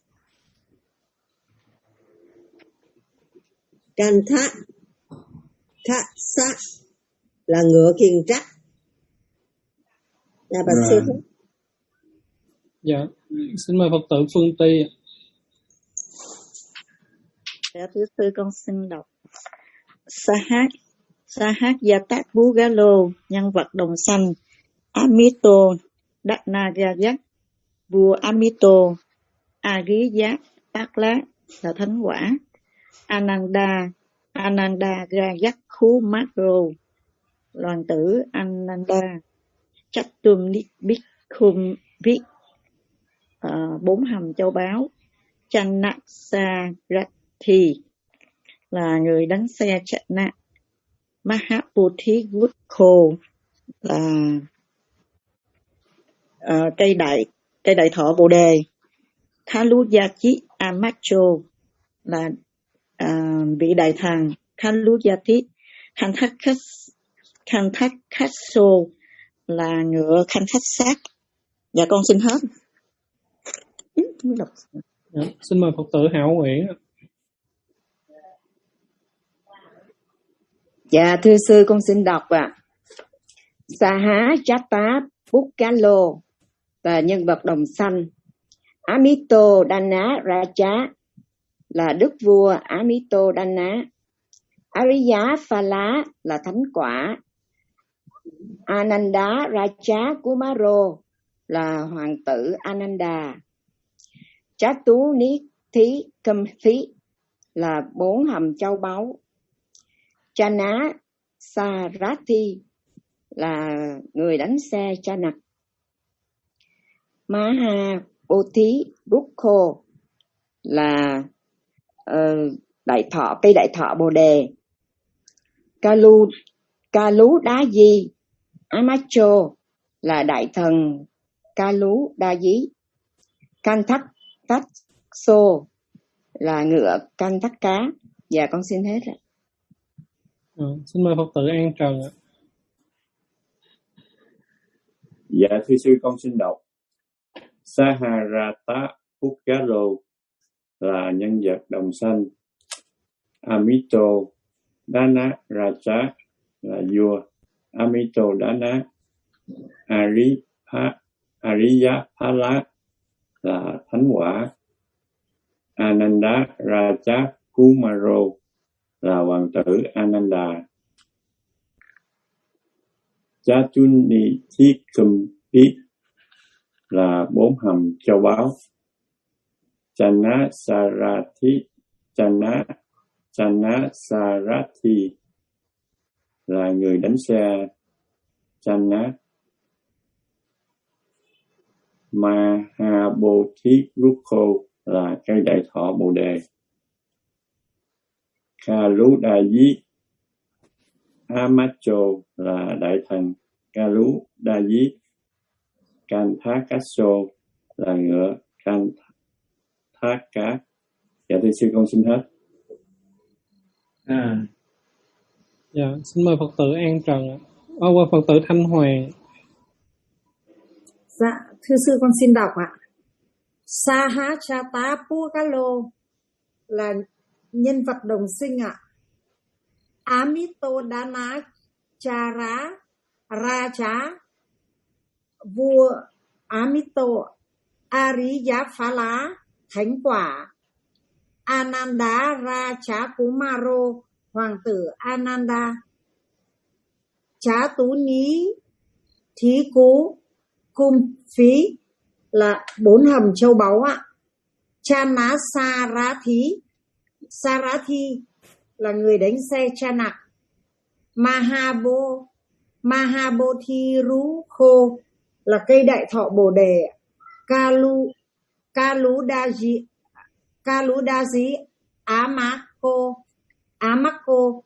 Kantha Kasa là ngựa kiền trắc. Dạ bạch sư Rồi. thúc. Dạ, xin mời Phật tử Phương Ti. Dạ thưa sư con xin đọc. Sahat Sahat Yatat Bugalo, nhân vật đồng xanh. Amito Nagayak, vua Amito. Ariya Takla là thánh quả. Ananda Ananda Gayak Kumaro, đoàn tử Ananda. Chatum Bhikkhu Vik, uh, bốn hầm châu báu. Chanasarathi là người đánh xe Chana. Mahabodhi Vukho là uh, cây đại cây đại thọ bồ đề. Thaluyati Amacho là uh, vị đại thần. Thaluyati Khanthakaso là ngựa khanh khách sát. Dạ con xin hết. Dạ, xin mời Phật tử Hảo Nguyễn. Dạ thưa sư con xin đọc ạ. À. Saha Chata Bukalo là nhân vật đồng xanh. Amito Dana Raja là đức vua Amito Dana. Ariya Phala là thánh quả. Ananda Raja Kumaro là hoàng tử Ananda. Chatu Nithi Kamthi là bốn hầm châu báu. Chana Sarathi là người đánh xe Chanak. Maha Bodhi Rukho là uh, đại thọ cây đại thọ bồ đề. Kalu Kalu Đá Di Amacho là đại thần Kalu Đa Dí. Kanthak Tát Xô là ngựa canh thắt cá. Dạ con xin hết rồi. À, xin mời Phật tử An Trần ạ. Dạ thưa sư con xin đọc. Saharata Pukalo là nhân vật đồng xanh. Amito Dana Raja là vua. Amito Dana. Ariya Ariya Phala là thánh quả. Ananda Raja Kumaro là hoàng tử Ananda. Chatuni Thikampi là bốn hầm châu báu. Chana Sarathi Chana Chana Sarathi là người đánh xe Chana. Mahabodhi Rukho là cây đại thọ bồ đề. Kaludayi Amacho là đại thần Kaludayi. Kanthakaso là ngựa Kanthaka. Dạ thưa sư con xin hết. À, dạ xin mời Phật tử An Trần ạ. Ô, qua Phật tử Thanh Hoàng. Dạ thưa sư con xin đọc ạ. Sahachata Pukalo là nhân vật đồng sinh ạ. Amito Dana Chara Raja vua Amito. Ariya Phala thánh quả. Ananda Raja Kumaro hoàng tử Ananda. Chá tú nhí thí cú cung phí là bốn hầm châu báu ạ. Chana Sarathi Sarathi là người đánh xe Chanak. Mahabo Mahabodhi Rukho là cây đại thọ bồ đề. Kalu Kaludaji Kaludaji Amako Amako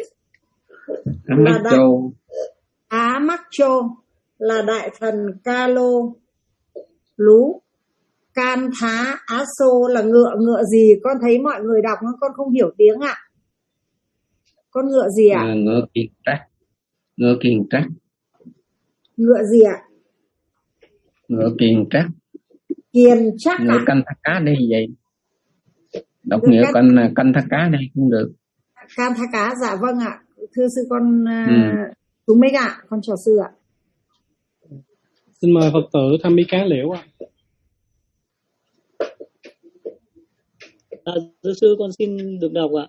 là đại Amacho là đại thần Kalo Lú. Can Thá Á Sô là ngựa. Ngựa gì con thấy mọi người đọc con không hiểu tiếng ạ. Con ngựa gì ạ? À, ngựa kiền trắc. Ngựa kiền trắc. Ngựa gì ạ? Ngựa kiền trắc. Kiền trắc ngựa ạ. canh thác cá đi vậy. Đọc Ngựa nghĩa canh- canh canh thác cá đi cũng được. Can Thá Cá, dạ vâng ạ. Thưa sư con Ừ. uh, Tú Mích ạ, con chào sư ạ. Xin mời Phật tử Tham Mi Cá Liễu ạ. À, thưa sư con xin được đọc ạ.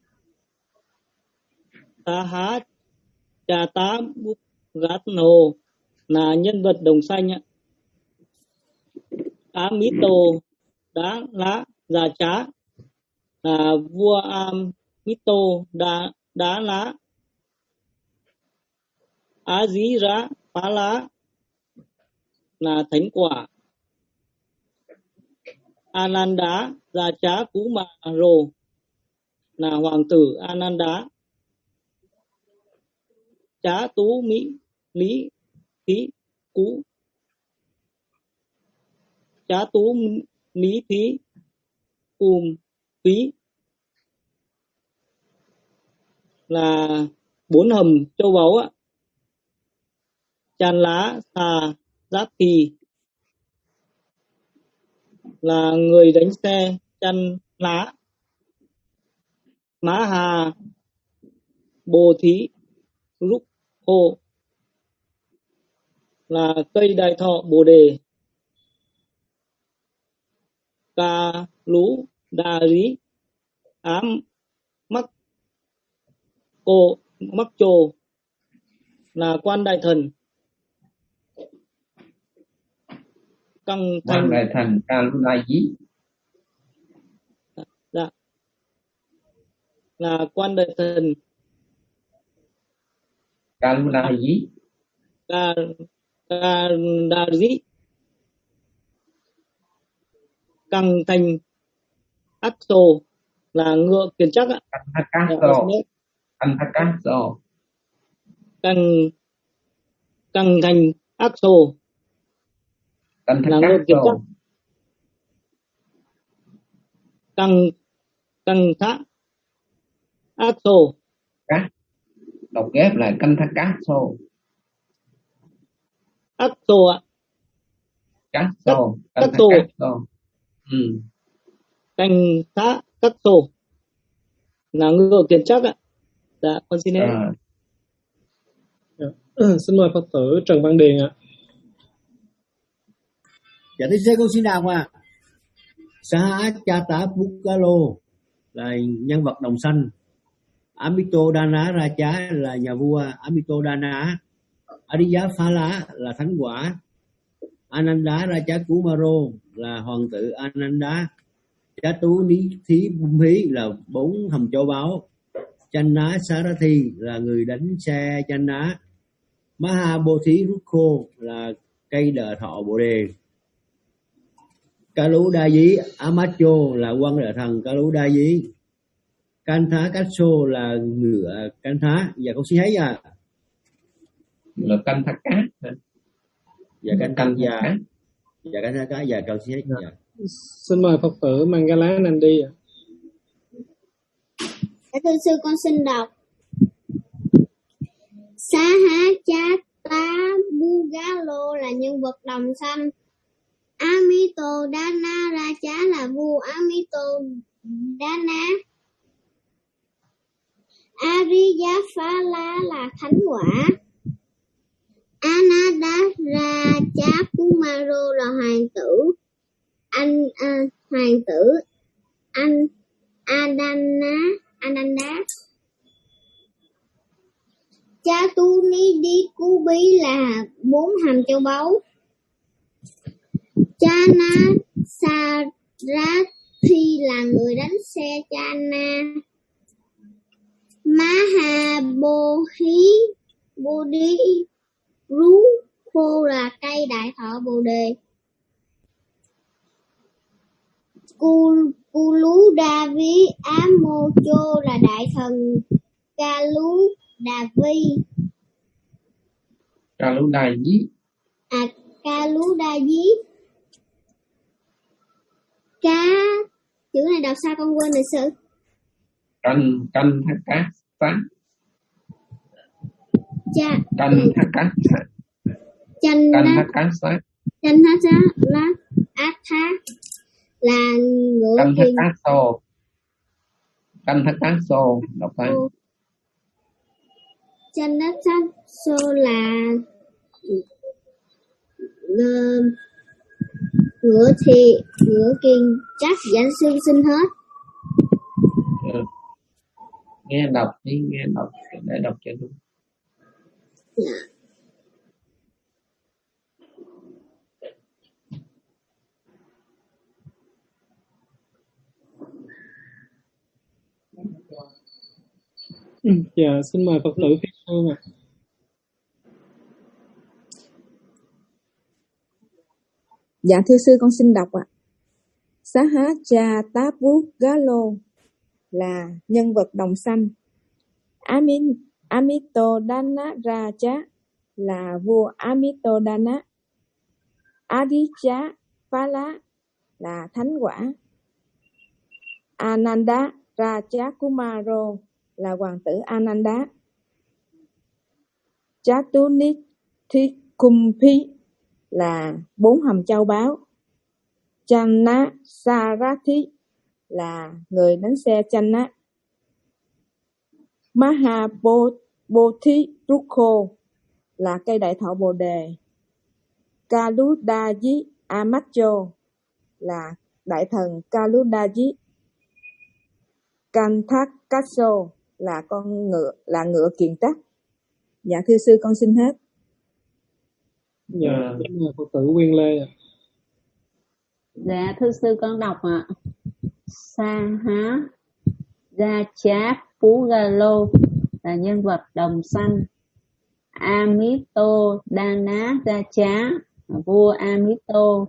Ta há Cha Tá Bút Gát Nô là nhân vật đồng xanh ạ. Amito Đá Lá Già Trá là vua Amito Đá Đá Lá. Á Dí Rá Phá Lá là thánh quả. Ananda Già Trá Cú Mà Rồ là hoàng tử Ananda. Trá Tú Mỹ Lý Thí Cú Trá Tú Lý Thí Cùm Phí là bốn hầm châu báu ạ. Chan Lá Xà Giáp Thì là người đánh xe chăn lá. Má Hà Bồ Thí Rúc Hồ là cây đại thọ Bồ Đề. Ca Lú Đà Rí Ám Mắc Cô Mắc Trồ là quan đại thần. Căng Quan thành đại thần Ca Lú Đa Dí dạ là quan đại thần Ca Lú Đa Dí Ca Ca Đà Dí. Căng thành Ác Sồ là ngựa kiền chắc ạ. Antakaso Antakaso Căng Căng thành Ác Sồ là ngựa kiền chắc. Căng Căng thá Ác Sồ Cá đọc ghép lại Antakaso Ác Sồ ạ. Caso Các sồ Antakaso ừ. Canh thá Các sồ là ngựa kiền chắc ạ. Dạ con xin hết. À. Ừ, xin mời Phật tử Trần Văn Điền ạ. Dạ thưa sư con xin đọc ạ. Sa Cha Tá Bukalo là nhân vật đồng xanh. Amito Dana Raja là nhà vua Amito Dana. Ariya Phala là thánh quả. Ananda Raja Kumaro là hoàng tử Ananda. Chatu Ní Thí Bum Hí là bốn hầm châu báu. Channa Sarathi là người đánh xe Channa. Maha Bodhi Rukho là cây đờ thọ Bồ Đề. Kalu Đa Dí Amacho là quan đại thần Kalu Đa Dí. Kantha Katso là ngựa Kantha. Dạ con xin thấy à. Là Kantha Cát. Dạ Kantha dạ. Dạ Kantha Cát dạ con xin thấy. Dạ. Xin mời Phật tử Mangala Nandi ạ. Thưa sư con xin đọc. Sa Há Cha Tá Bugalo là nhân vật đồng xanh. Amito Dana Raja là vua Amito Dana. Ariya Phala là thánh quả. Ananda Raja Kumaro là hoàng tử. Anh à, hoàng tử anh Adana Ananda. Cha Tu Ni Đi Cú Bí là bốn hầm châu báu. Chana Sarathi là người đánh xe Chana. Maha Bodhi Bodhi Rú Khô là cây đại thọ Bồ Đề. Kulu Davi Amocho là đại thần Kalu Davi. Kalu Đa Dí. À Kalu Đa Dí. Cá chữ này đọc sao con quên rồi sư. Canh canh thác cát sát. Cha Canh thác cát sát. Chanh Canh thác cát sát. Chanh thác sát là ác thác là ngựa Canh thác kiền. cát xô. Canh thác cát xô đọc tay. Chanh thác sát xô là uh, ngựa thì ngựa kiền chắc giảng sư xin hết. Ừ. Nghe đọc đi, nghe đọc để đọc cho đúng. Dạ. Ừ. Dạ, xin mời Phật tử Phi Hương ạ. Dạ thưa sư, con xin đọc ạ. Sahajatapugalo là nhân vật đồng xanh. Amin, Amitodana Raja là vua Amitodana. Aditya Phala là thánh quả. Ananda Raja Kumaro là hoàng tử Ananda. Chatunithikumphi là bốn hầm châu báu. Channa Sarathi là người đánh xe Channa. Mahabodhi Rukho là cây đại thọ Bồ đề. Kaludaji Amacho là đại thần Kaludaji. Kanthakaso là con ngựa là ngựa kiền trắc. Dạ thưa sư, con xin hết. Dạ, xin mời Phật tử Quyên Lê ạ. Dạ thưa sư, con đọc ạ. Saha Ratchapugalo là nhân vật đồng xanh. Amitodana Raja vua Amito.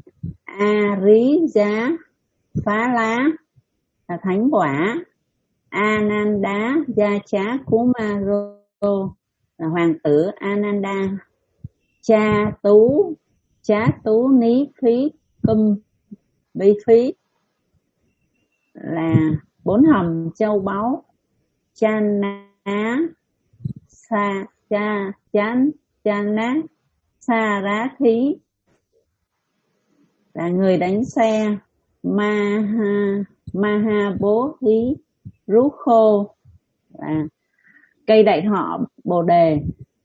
Arija Phá Lá là thánh quả. Ananda Raja Kumaro là hoàng tử Ananda. Cha tú Chá tú ní phí cung bí phí là bốn hầm châu báu. Chana sa cha chán chana Sarathi là người đánh xe. Maha Mahabodhi Rukho là cây đại thọ Bồ đề.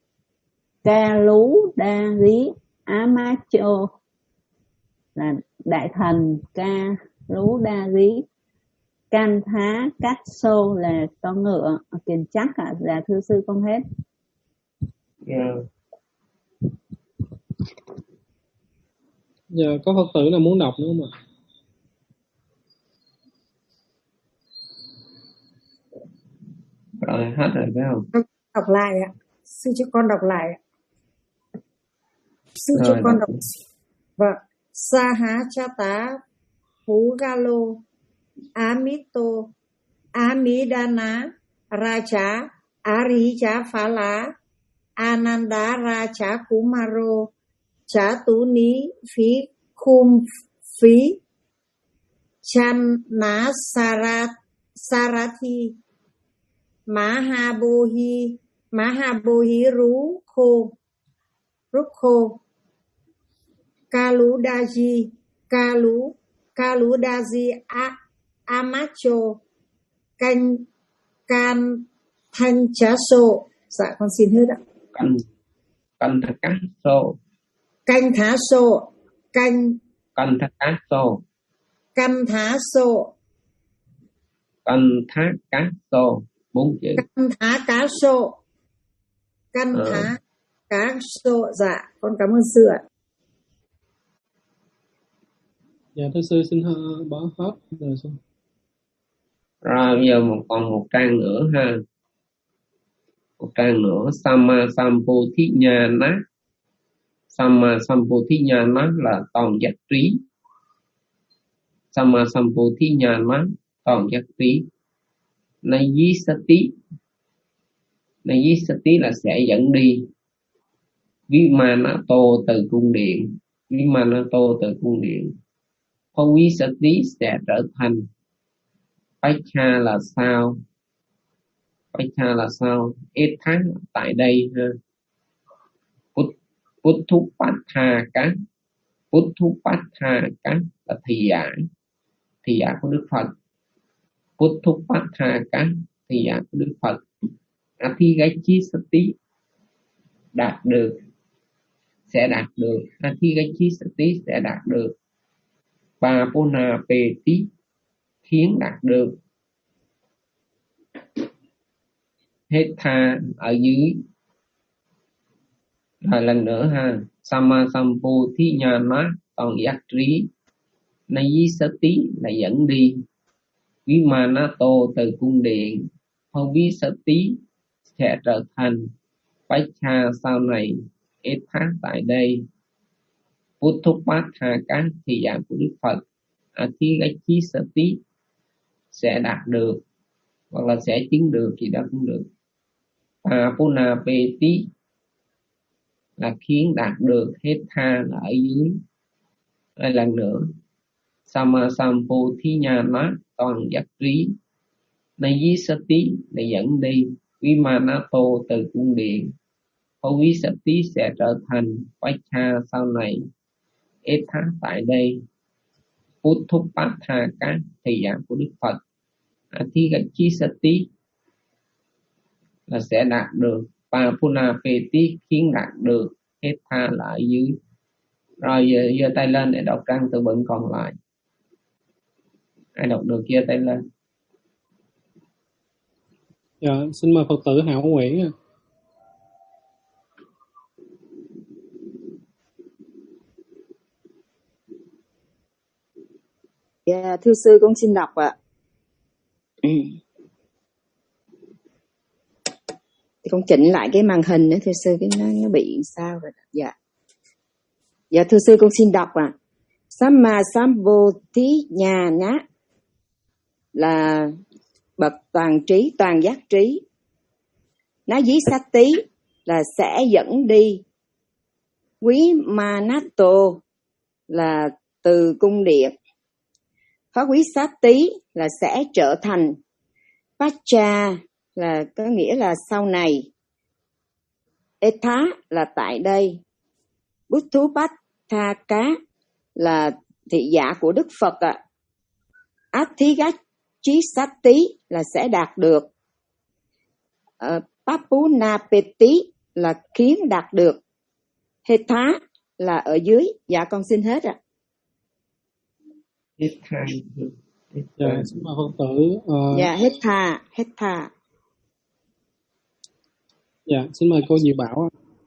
Kalu Đa Rí Amacho là đại thần Kalu Đa Rí. Can Thá Cát Sô là con ngựa kiền chắc ạ. Dạ thưa sư, con hết. Yeah. Giờ có Phật tử nào muốn đọc nữa không ạ? Rồi hết rồi phải không? Đọc lại ạ. Sư cho con đọc lại ạ. Sư Rồi, cho con đọc. đọc. Vâng. Sahajata Pugalo Amito Amidana Raja Arija Phala Ananda Raja Kumaro Chatuni Phí Khum Phí Channa Sarat Sarathi Mahabohi Mahabohi Rukho Rukho Kaludaji Kalu Kaludaji A Amacho Canh Can Thanh Chá Sô. Dạ con xin hết ạ. Canh Canh Thá Cát Sô. Canh Thá Sô. Canh Canh Thá Cát Sô. Canh Thá Sô. Canh Thá Cát Sô. Bốn chữ. Canh Thá Cá Sô. Canh Ờ. Thá Cá Sô. Dạ con cảm ơn sư ạ. Dạ thưa sư, xin hơ- bỏ hết rồi sư. Rồi bây giờ một còn một trang nữa ha. Một trang nữa. Sama Sampothiññāna. Sama Sampothiññāna là toàn giác trí. Sama Sampothiññāna toàn giác trí. Nayisati. Nayisati là sẽ dẫn đi. Vimanato từ cung điện. Vimanato từ cung điện. Bhavisati sẽ trở thành. Pacha là sao? Pacha là sao? Etha tại đây ha. Put Puttupatthaka. Puttupatthaka là thị giả. Thị giả của Đức Phật. Puttupatthaka thị giả của Đức Phật. Athigachisati đạt được. sẽ đạt được. Athigachisati sẽ đạt được. Papunapeti khiến đạt được. Hetha ở dưới. Rồi lần nữa ha. Samasamputhiyana toàn giác trí. Nayisati là dẫn đi. Vimanato từ cung điện. Hovisati sẽ trở thành. Pacha sau này. Etha tại đây. Puthupatthaka thì dạng của Đức Phật. Athigachisati sẽ đạt được hoặc là sẽ chứng được gì đó cũng được. Papunapeti là khiến đạt được. Hetha là ở dưới. Đây lần nữa. Samasamputhiyana toàn giác trí. Nayisati là dẫn đi. Vimanato từ cung điện. Hovisati sẽ trở thành. Pacha sau này. Etha tại đây. Puthupatthaka thì dạng của Đức Phật. Athigachisati là sẽ đạt được. Papunapeti khiến đạt được. Hetha là ở dưới. Rồi giờ giơ tay lên để đọc trang từ vựng còn lại. Ai đọc được giơ tay lên. Dạ, xin mời Phật tử Hảo Nguyễn. Dạ, thưa sư con xin đọc ạ. Ừ. Thì con chỉnh lại cái màn hình nữa thưa sư, cái nó, nó bị sao rồi. Dạ. Dạ thưa sư con xin đọc ạ. À. Samma Sambuddhiyana là bậc toàn trí, toàn giác trí. Nayisati là sẽ dẫn đi. Vimanato là từ cung điện. Hovisati là sẽ trở thành. Pacha là có nghĩa là sau này. Etha là tại đây. Puthupatthaka là thị giả của Đức Phật ạ. À. Athigachisati là sẽ đạt được. Uh, Papunapeti là khiến đạt được. Hetha là ở dưới. Dạ con xin hết ạ. À. Hetha. Dạ, xin mời Phật tử. Uh... Dạ, Hetha, Hetha. Dạ, xin mời cô Diệu Bảo.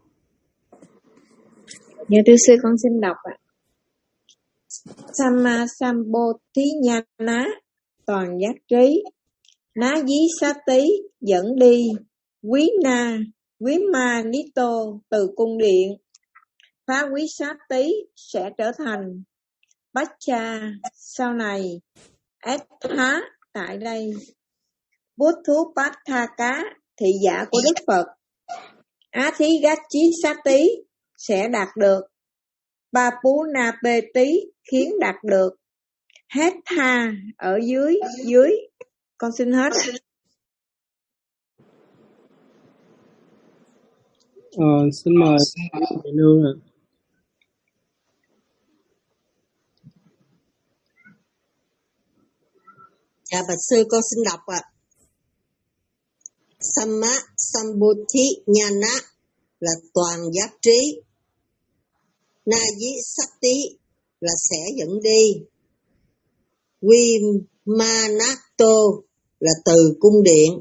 Dạ, thưa sư con xin đọc ạ. Samma Sambuddhiyana toàn giác trí. Nayisati dẫn đi. Vina Vimanito từ cung điện. Pavisati sẽ trở thành. Pacha sau này. Etha tại đây. Puthupatthaka thị giả của Đức Phật. Athigachisati sẽ đạt được. Papunapeti khiến đạt được. Hetha ở dưới dưới. Con xin hết. Ờ, xin mời chị Nương ạ. Dạ bạch sư con xin đọc ạ. À. Samma Sambuddhiyana là toàn giác trí. Nayisati là sẽ dẫn đi. Vimanato là từ cung điện.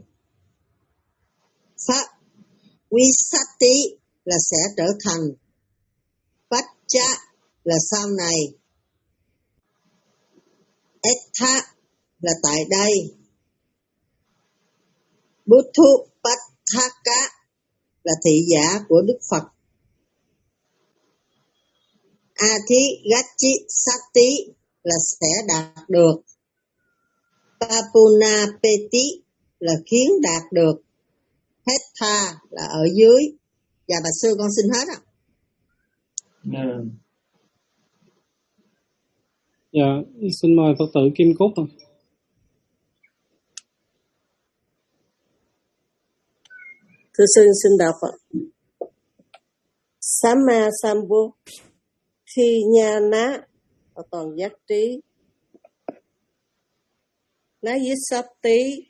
Pháp Visati là sẽ trở thành. Pacha là sau này. Etha là tại đây. Puthupatthaka là thị giả của Đức Phật. Athigachisati là sẽ đạt được. Papunapeti là khiến đạt được. Hetha là ở dưới. Dạ bà sư con xin hết ạ. À. Dạ, xin mời Phật tử Kim Cúc. Thưa sư xin đọc ạ. Samma Sambuddhiyana là toàn giác trí. Nayisati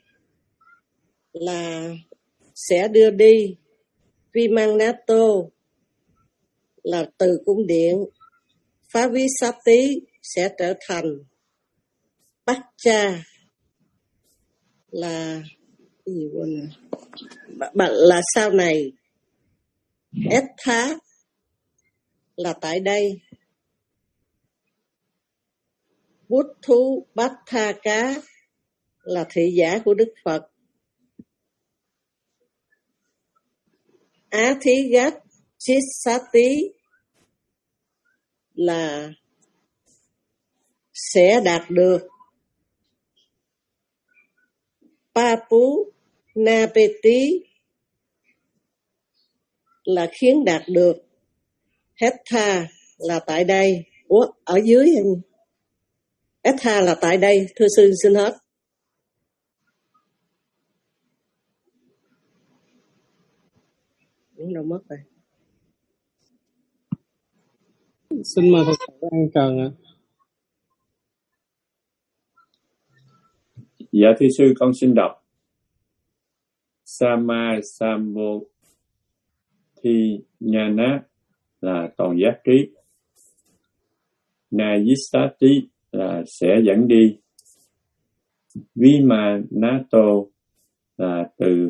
là sẽ đưa đi. Vimanato là từ cung điện. Phavisati sẽ trở thành Baccha là cái gì quên rồi. Bạn là sau này. Etha là tại đây. Buddhu Bhatthaka là thị giả của Đức Phật. Athigat Chissati là sẽ đạt được. Papu Napeti là khiến đạt được. Hetha là tại đây. Ủa, ở dưới em. Hetha là tại đây. Thưa sư xin hết. Đúng đâu mất rồi. Xin mời Phật tử An Cần ạ. Dạ thưa sư, con xin đọc. Sama Sambo Thi Nhana là toàn giác trí. Nayisati là sẽ dẫn đi. Vimanato là từ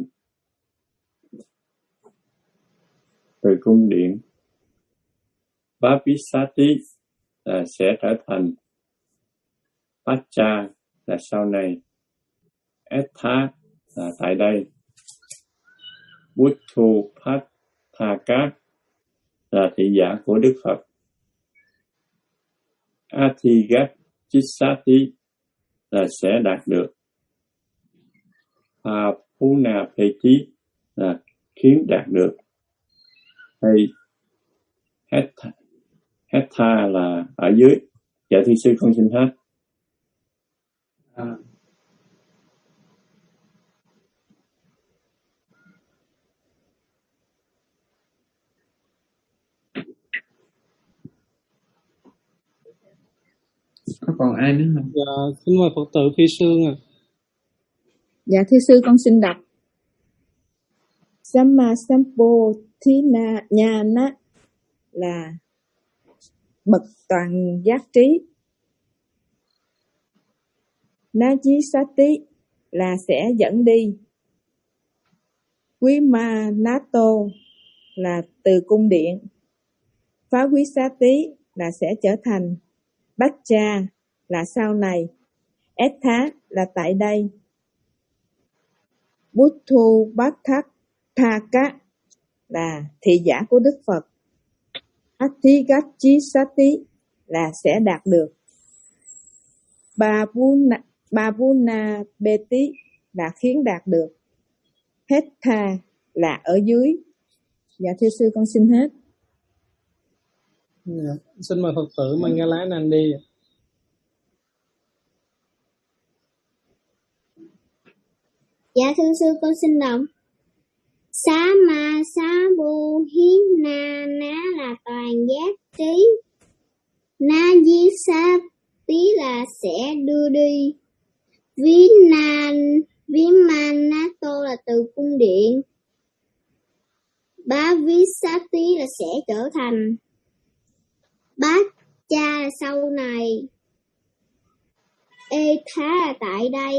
từ cung điện. Bhavisati là sẽ trở thành. Pacha là sau này. Etha là tại đây. Buddhu Bhatthaka là thị giả của Đức Phật. Athigat Chissati là sẽ đạt được. Papunapeti là khiến đạt được. Hay Hetha, Hetha là ở dưới. Dạ thưa sư con xin hết. À. Có còn ai nữa không? Dạ, xin mời Phật tử Phi Sương ạ. À. Dạ thưa sư con xin đọc. Samma Sampothina Nhana là bậc toàn giác trí. Najisati là sẽ dẫn đi. Vimanato là từ cung điện. Phavisati là sẽ trở thành. Baccha là sau này. Etha là tại đây. Buddhu Bhatthaka là thị giả của Đức Phật. Athigatchisati là sẽ đạt được. Babunabeti là khiến đạt được. Hetha là ở dưới. Dạ thưa sư con xin hết. Dạ. Xin mời Phật tử Mangala Nandi. Dạ thưa sư con xin đọc. Xá ma xá bu hí na ná là toàn giác trí. Na di sa tí là sẽ đưa đi. Ví na ví ma ná tô là từ cung điện. Bá ví sa tí là sẽ trở thành. Bát cha là sau này. Ê khá là tại đây.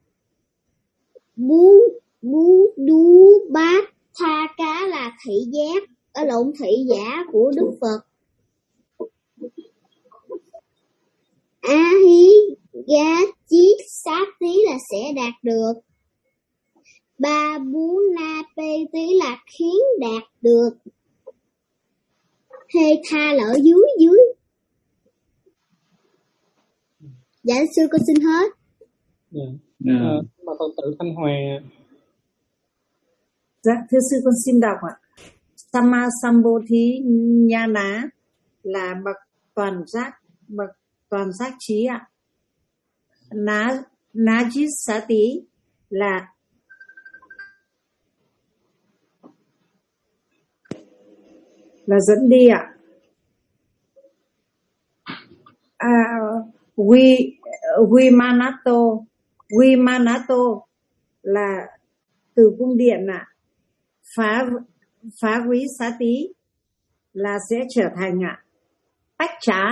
Bú bú đú bát tha cá là thị giác ở lộn thị giả của Đức Phật. A hí ga chiết sát tí là sẽ đạt được. Ba bú na pê tí là khiến đạt được. Hê tha là ở dưới dưới. Dạ sư con xin hết. Dạ. Yeah. Yeah. Uh, mà Phật tử Thanh Hoàng. Dạ thưa sư con xin đọc ạ. Samma Sambothi Nhana là bậc toàn giác, bậc toàn giác trí ạ. Ná Najisati là là dẫn đi ạ. À, Vi Vimanato Vimanato là từ cung điện ạ. Phá phá quý xá tí là sẽ trở thành ạ bách trá,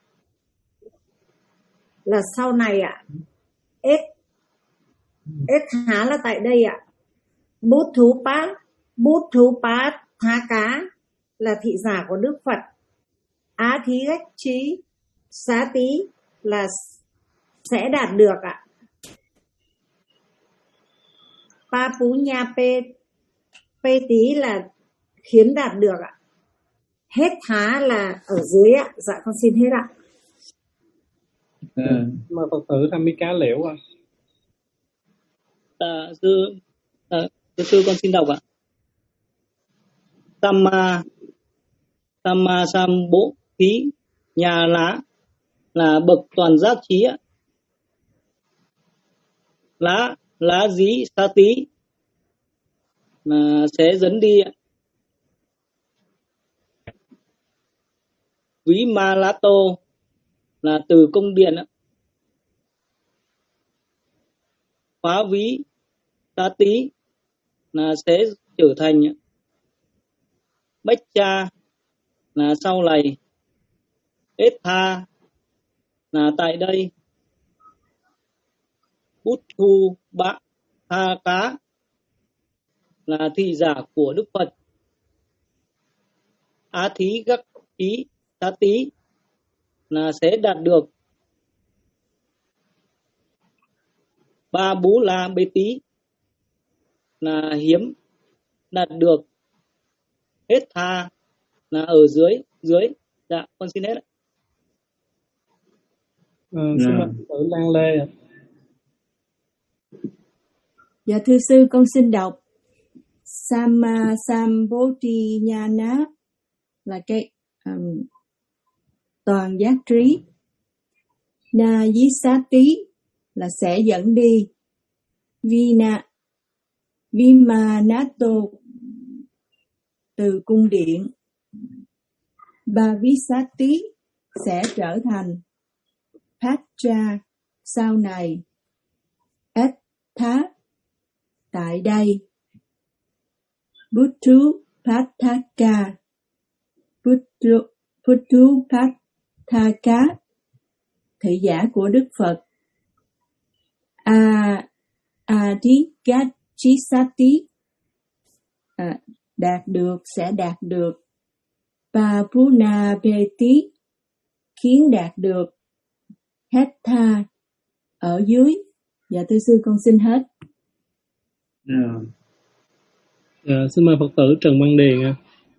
là sau này ạ. Ết ết há là tại đây ạ. Bút thú pát, bút thú pát tha cá là thị giả của Đức Phật. Á thí gách trí xá tí là sẽ đạt được ạ. Pa pú nha pê pê tí là khiến đạt được ạ. Hết thá là ở dưới ạ. Dạ con xin hết ạ. Ừ. Mời Phật tử tham mi cá liễu ạ. À, sư, à, sư, sư con xin đọc ạ. Samma Samma Sambo Thí Nhà Lá là bậc toàn giác trí ạ. Lá lá dí sa tí là sẽ dẫn đi ạ. Ví ma lá tô là từ cung điện ạ. Phá ví sa tí là sẽ trở thành ạ. Bách cha là sau này. Ết tha là tại đây. Bút thu bạ tha cá là thị giả của Đức Phật. Á thí gắc trí tá tí là sẽ đạt được. Ba bú la bê tí là hiếm đạt được. Hết tha là ở dưới dưới. Dạ con xin hết. Ừ, xin mời Phật tử Lan Lê ạ. Dạ thưa sư, con xin đọc Samma Sambodhi Nhana là cái um, toàn giác trí. Na Yisati là sẽ dẫn đi. Vina Vimanato từ cung điện. Bhavisati sẽ trở thành. Pacha sau này. Ettha tại đây. Buttu Pathaka Buttu, Buttu Pathaka thị giả của Đức Phật. A Adhigachisati à, đạt được sẽ đạt được. Papunapeti khiến đạt được. Hetha ở dưới. Dạ thưa sư con xin hết. Yeah. Yeah, xin mời Phật tử Trần Văn Điền ạ.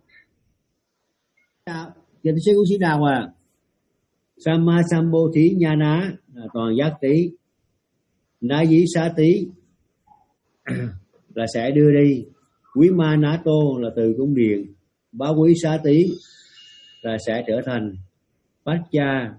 Dạ thưa sư con xin đọc à. Samma Sambodhi Nhana là toàn giác tí. Na dí xá tí là sẽ đưa đi. Quý ma ná tô là từ cung điện. Bá quý xá tí là sẽ trở thành. Bát cha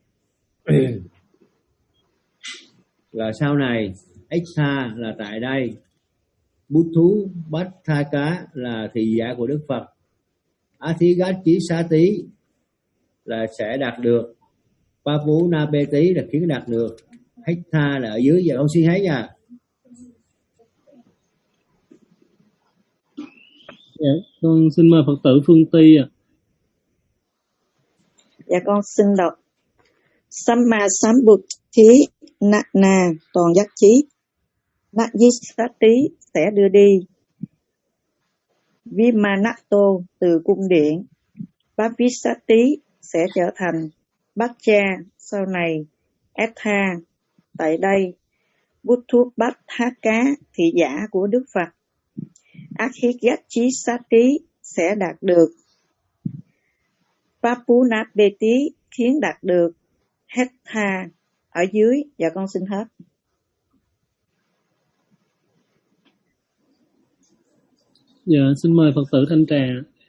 là sau này. Ếch tha là tại đây. Bút thú bát tha cá là thị giả của Đức Phật. Á thí gát chí xá tí là sẽ đạt được. Pa phú na bê tí là khiến đạt được. Hết tha là ở dưới. Giờ con xin hết nha. Dạ, con xin mời Phật tử Phương Ti ạ. Dạ con xin đọc Samma Sambodhi na na toàn giác trí. Na Yisati sẽ đưa đi. Vimanato từ cung điện. Bhavisati sẽ trở thành. Bát cha sau này. Ettha tại đây. Buttu Bát Thá Cá thị giả của Đức Phật. Adhigachisati sẽ đạt được. Papunapeti khiến đạt được. Hetha ở dưới. Dạ con xin hết. Dạ xin mời Phật tử Thanh Trà.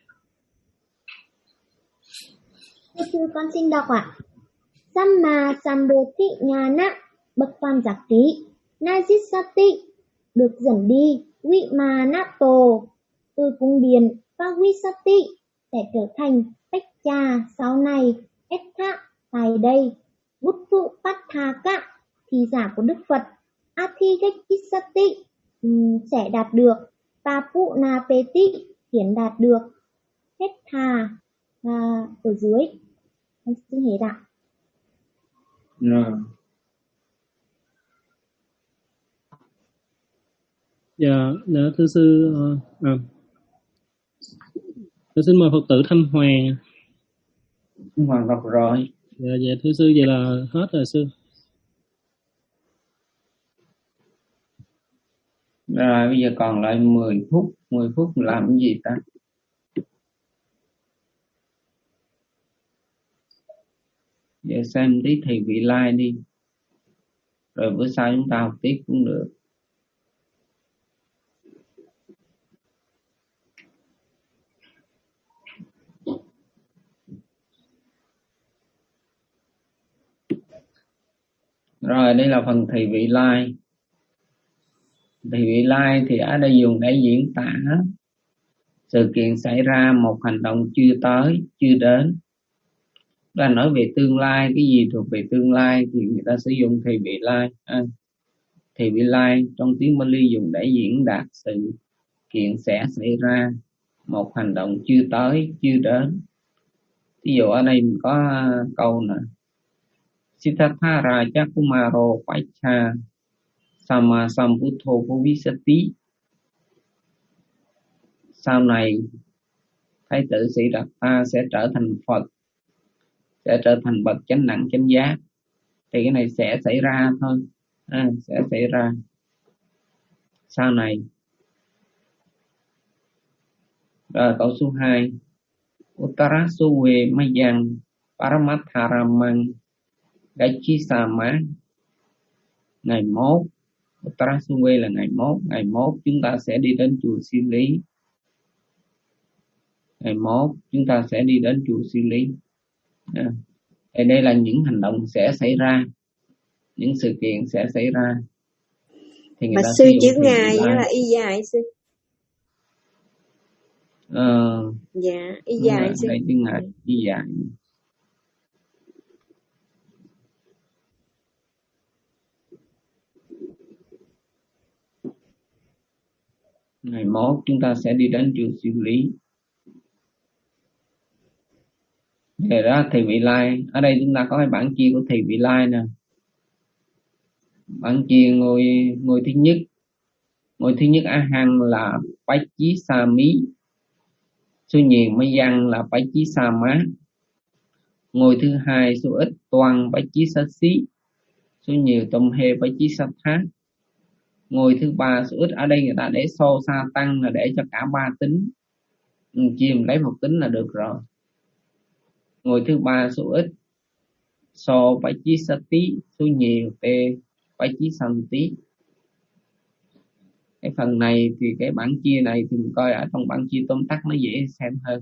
Thưa sư con xin đọc ạ. Samma Sambodhi Nhana bậc toàn giác trí. Najisati được dẫn đi. Vimanato từ cung điện. Pavisati sẽ trở thành. Bách cha sau này. Ettha tại đây. Buttu Pathaka thị giả của Đức Phật. Adhigachisati sẽ đạt được. Papunapeti hiển đạt được. Hetha là ở dưới. Con xin hết ạ. Rồi. Dạ, dạ thưa sư, à, tôi xin mời Phật tử Thanh Hoàng. Thanh Hoàng đọc rồi. Dạ, dạ thưa sư, vậy là hết rồi sư. Rồi bây giờ còn lại mười phút, mười phút làm cái gì ta? Giờ xem tí thầy vị lai đi. Rồi bữa sau chúng ta học tiếp cũng được. Rồi đây là phần thầy vị lai. Thầy vị lai thì ở đây dùng để diễn tả sự kiện xảy ra, một hành động chưa tới, chưa đến. Là nói về tương lai, cái gì thuộc về tương lai thì người ta sử dụng thầy vị lai. À, thầy vị lai trong tiếng Pali dùng để diễn đạt sự kiện sẽ xảy ra, một hành động chưa tới, chưa đến. Ví dụ ở đây mình có câu nè: Siddhartha Raja Kumaro Pacha Sama Sambuddho Bhuvisati. Sau này Thái tử Sĩ Đạt Ta sẽ trở thành Phật, sẽ trở thành bậc chánh đẳng chánh giác. Thì cái này sẽ xảy ra thôi, à, sẽ xảy ra sau này. Rồi câu số hai: Uttarasuve Mayang Paramatharamang Gachisama. Ngày mốt, Uttarasuve là ngày mốt, ngày mốt chúng ta sẽ đi đến chùa Siêu Lý. Ngày mốt chúng ta sẽ đi đến chùa Siêu Lý. À, thì đây là những hành động sẽ xảy ra, những sự kiện sẽ xảy ra. Thì người mà ta sư chữ ngày là y dài sư. Ờ, Dạ, y dài sư. đây chữ ngày y dài. Ngày mốt chúng ta sẽ đi đến chùa Siêu Lý. Thì đó, thầy vị lai. Ở đây chúng ta có cái bảng chia của thầy vị lai nè. Bảng chia ngôi ngôi thứ nhất. Ngôi thứ nhất A Hăng là Bách Chí Sa Mí. Số nhiều mới văn là Bách Chí Sa Má. Ngôi thứ hai số ít Toan Bách Chí Sa Xí. Số nhiều Tôm Hê Bách Chí Sa Thá. Ngôi thứ ba số ít, ở đây người ta để xô sa tăng là để cho cả ba tính. Ừ, chia mình lấy một tính là được rồi. Ngôi thứ ba số ít so Bách Chí Sa Tí. Số nhiều Tê Bách Chí San Tí. Cái phần này thì cái bảng chia này thì mình coi ở trong bảng chia tóm tắt nó dễ xem hơn.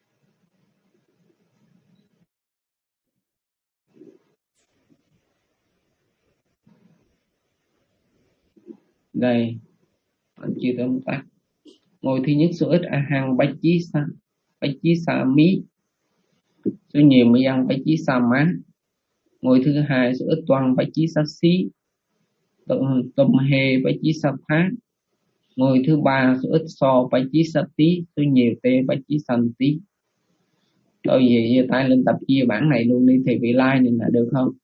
Đây bảng chia tóm tắt. Ngôi thứ nhất số ít A Hăng Bách Chí Sa Bách Chí Sa Mí. Số nhiều mới văn Bách Chí Sa Má. Ngôi thứ hai số ít Toan Bách Chí Sa Xí. Tôm Hê Bách Chí Sa Thá. Ngôi thứ ba số ít so Bách Chí Sa Tí. Số nhiều Tê Bách Chí San Tí. Rồi về giơ tay lên tập chia bảng này luôn đi thì vị lai này là được không?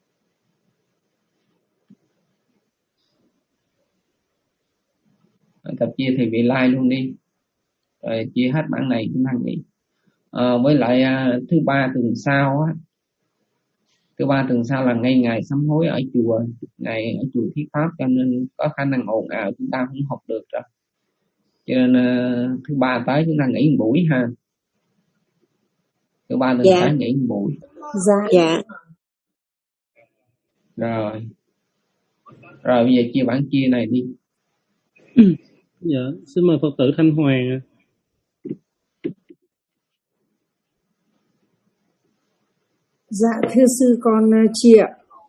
Tập chia thì vị lai luôn đi. Rồi chia hết bảng này chúng ta nghỉ. À, với lại à, thứ ba tuần sau á, thứ ba tuần sau là ngay ngày sám hối ở chùa, ngày ở chùa Thiết Pháp, cho nên có khả năng ồn ào chúng ta không học được rồi. Cho nên à, thứ ba tới chúng ta nghỉ một buổi ha. Thứ ba tuần dạ. tới nghỉ một buổi. Dạ. Dạ. Rồi. Rồi bây giờ chia bảng chia này đi. Dạ, xin mời Phật tử Thanh Hoàng. Dạ thưa sư con chia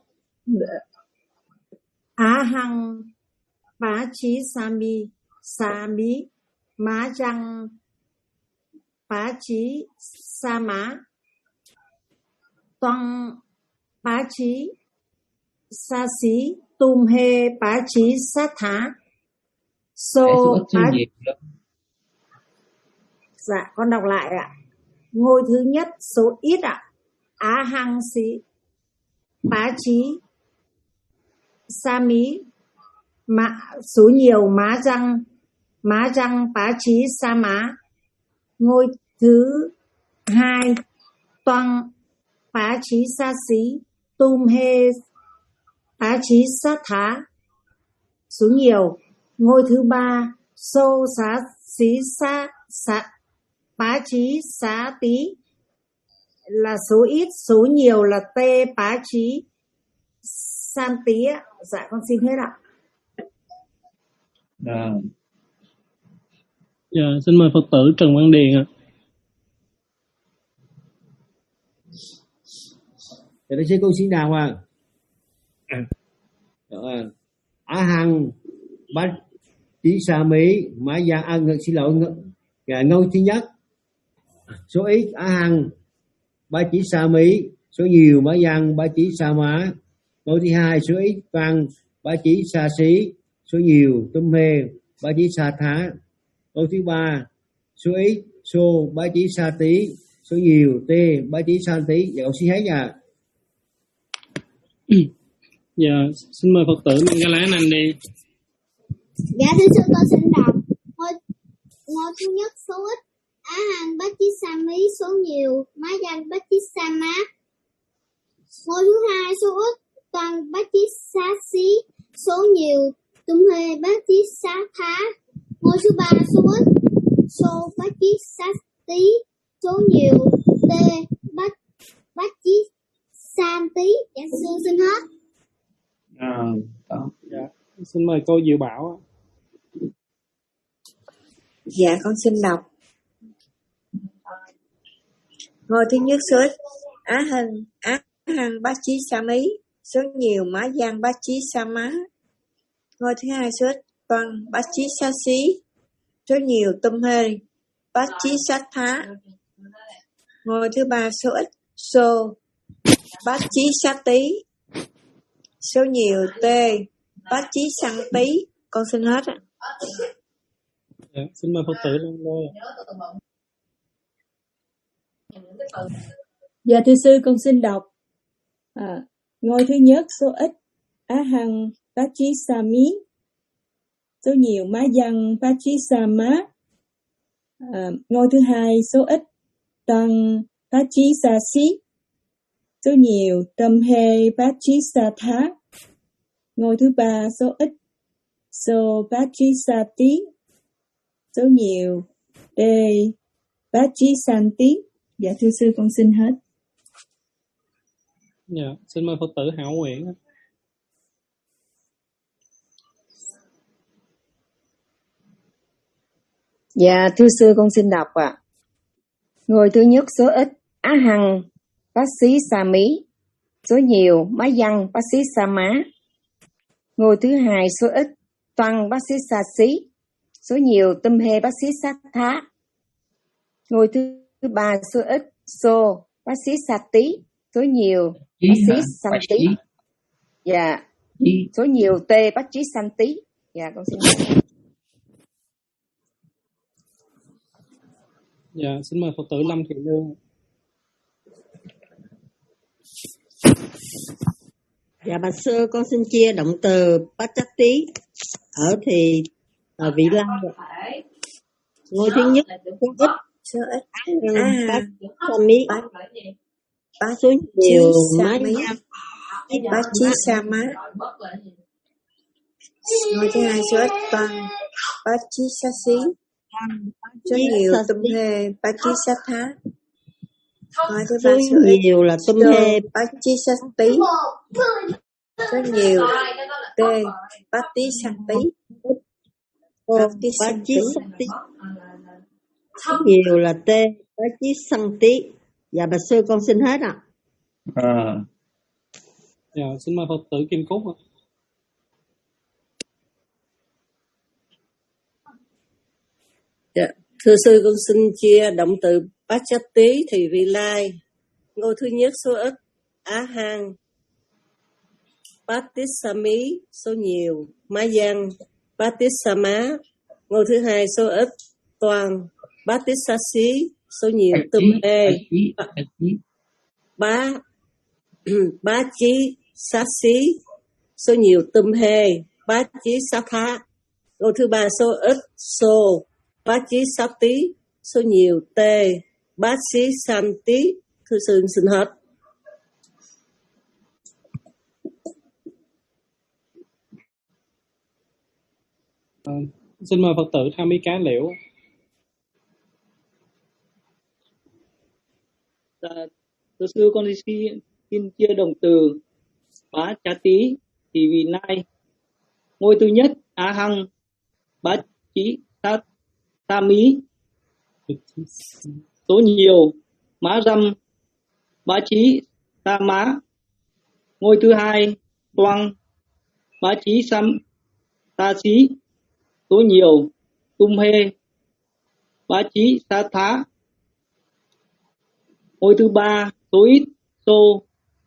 Á Hăng Bá Chí Sa Mi Sa Mí Má Răng Bá Chí Sa Má Toan Bá Chí Sa Xí Tùm Hê Bá Chí Sa Thá. So bá... Dạ con đọc lại ạ. Ngôi thứ nhất số ít ạ. Á hăng sĩ bá trí sa mí. Mã, số nhiều má răng má răng bá trí sa má. Ngôi thứ hai toang bá trí sa xí tum hê bá trí sát thá. Số nhiều. Ngôi thứ ba sô xá xí sa xá bá trí xá tí là số ít, số nhiều là tê bá trí san tí. Dạ con xin hết ạ. À. Dạ, xin mời Phật tử Trần Văn Điền ạ. Dạ, thưa sư con xin đào à. Rồi. Á hằng bát tí sa mỹ mã giang a ngự xin lỗi ngôi thứ nhất số ít á hằng bát tí sa mỹ, số nhiều mã giang bát tí sa mã. Ngôi thứ hai số ít văn bát tí sa xí, số nhiều tum hê bát tí sa thá. Ngôi thứ ba số ít xô bát tí sa tí, số nhiều tê bát tí san tí. Dạ con xin hết nha. Dạ, xin mời Phật tử Mangala Anh đi. Dạ thưa sư con xin đọc ngôi, ngôi thứ nhất số ít á hằng bát chí sa mí, số nhiều má danh bát chí sa má. Ngôi thứ hai số ít toàn bát chí sa xí, số nhiều tum hê bát chí sa thá. Ngôi thứ ba số ít số bát chí sa tí, số nhiều tê bát bát chí san tí. Dạ sư xin hết. À, đó. Dạ, xin mời cô Diệu Bảo. Dạ con xin đọc. Ngôi thứ nhất số ít á hằng á hằng bát chí sa mí, số nhiều má giang bát chí sa má. Ngôi thứ hai số ít toàn bát chí sa xí, số nhiều tum hê bát chí sát thá. Ngôi thứ ba số ít xô bát chí sát tí, số nhiều tê bát chí săn tí. Con xin hết ạ. Dạ, xin mời Phật tử Lan Lê. Dạ thưa sư con xin đọc. À, ngôi thứ nhất số ít á hằng bát chí sa mí, số nhiều má văn bát chí sa má. À, ngôi thứ hai số ít tăng bát chí sa xí, số nhiều tâm hê bát chí sa thá. Ngôi thứ ba số ít số bát chí sa tí, số nhiều tê bát chí san tí. Dạ thưa sư con xin hết. Dạ, xin mời Phật tử Hảo Nguyễn. Dạ thưa sư con xin đọc ạ. À. Ngôi thứ nhất số ít á hằng bát xí sa mí, số nhiều má văn bát xí sa má. Ngôi thứ hai số ít toàn bát xí sa xí, số nhiều tum hê bát xí sát thá. Ngôi thứ ba số ít xô bát xí sa tí, số nhiều bát xí san tí. Dạ, số nhiều tê bát chí san tí. Dạ con xin đọc. Dạ, xin mời Phật tử Lâm Thị Lương. Dạ bạch sư con xin chia động từ Pachati ở thì ở Vị Lai. Ngôi thứ nhất số ít số ít bát sa mí, bát số nhiều má bát chí sa má. Ngôi thứ hai số ít toàn bát chí sa xí, số nhiều tum hê bát chí sát thá. Ngôi thứ ba số nhiều là tum hê bát chí sát tí, số nhiều tê bát tí san tí. Bát chí san tí, nhiều là tê bát chí san tí. Dạ bạch sư con xin hết ạ. À. À. Dạ, xin mời Phật tử Kim Cúc ạ. Dạ, thưa sư con xin chia động từ Pachati thì Vị Lai. Ngôi thứ nhất số ít á hằng bát tí sa mí, số nhiều má văn bát tí sa má. Ngôi thứ hai số ít toàn bát tí sa xí, số nhiều Bát tum chí, hê. bát chí, bát chí. Bá bá chí sát xí, số nhiều tum hê. Bá chí sát thá. Câu thứ ba số ít số. Bá chí sát tí, số nhiều tê. Bá chí san tí. Thưa sư xin hết. À, xin mời Phật tử tham ý cá liễu. Dạ, thưa sư con xin xin chia đồng từ bá chá tí thì vì lai. Ngôi thứ nhất a hăng bá chí sát sa mí, số nhiều má răm bá chí sa má. Ngôi thứ hai toang bá chí sam sa xí, số nhiều tum hê bá chí sa thá. Ngôi thứ ba số ít xô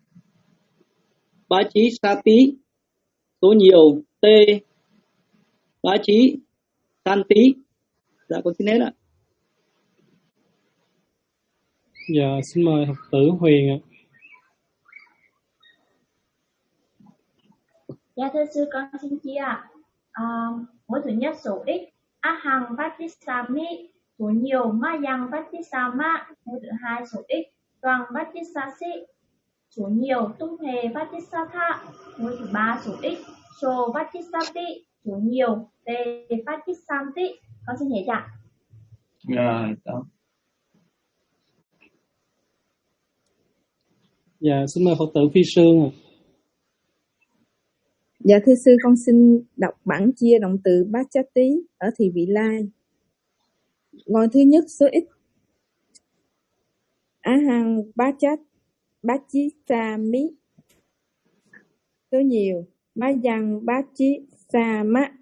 bá chí sa tí, số nhiều tê bá chí san tí. Dạ con xin hết ạ. Dạ xin mời Phật tử Huyền ạ. Dạ thưa sư con xin chia ạ. À, mỗi thứ nhất số ít a hằng bát tí sa mi, số nhiều ma yang bát tí sa ma. Mỗi thứ hai số ít toàn bát tí sa si, số nhiều tung hề bát tí sa tha. Mỗi thứ ba số ít số bát tí sa tí, số nhiều tê bát tí san tí. Con xin hết ạ. Rồi đó. Dạ xin mời Phật tử Phi Sương ạ. Dạ thưa sư, con xin đọc bản chia động từ bát chát tí ở Thị Vị Lai. Ngôi thứ nhất số ít á hằng bát chát bát chí sa mí, số nhiều má dăng bát chí sa mát.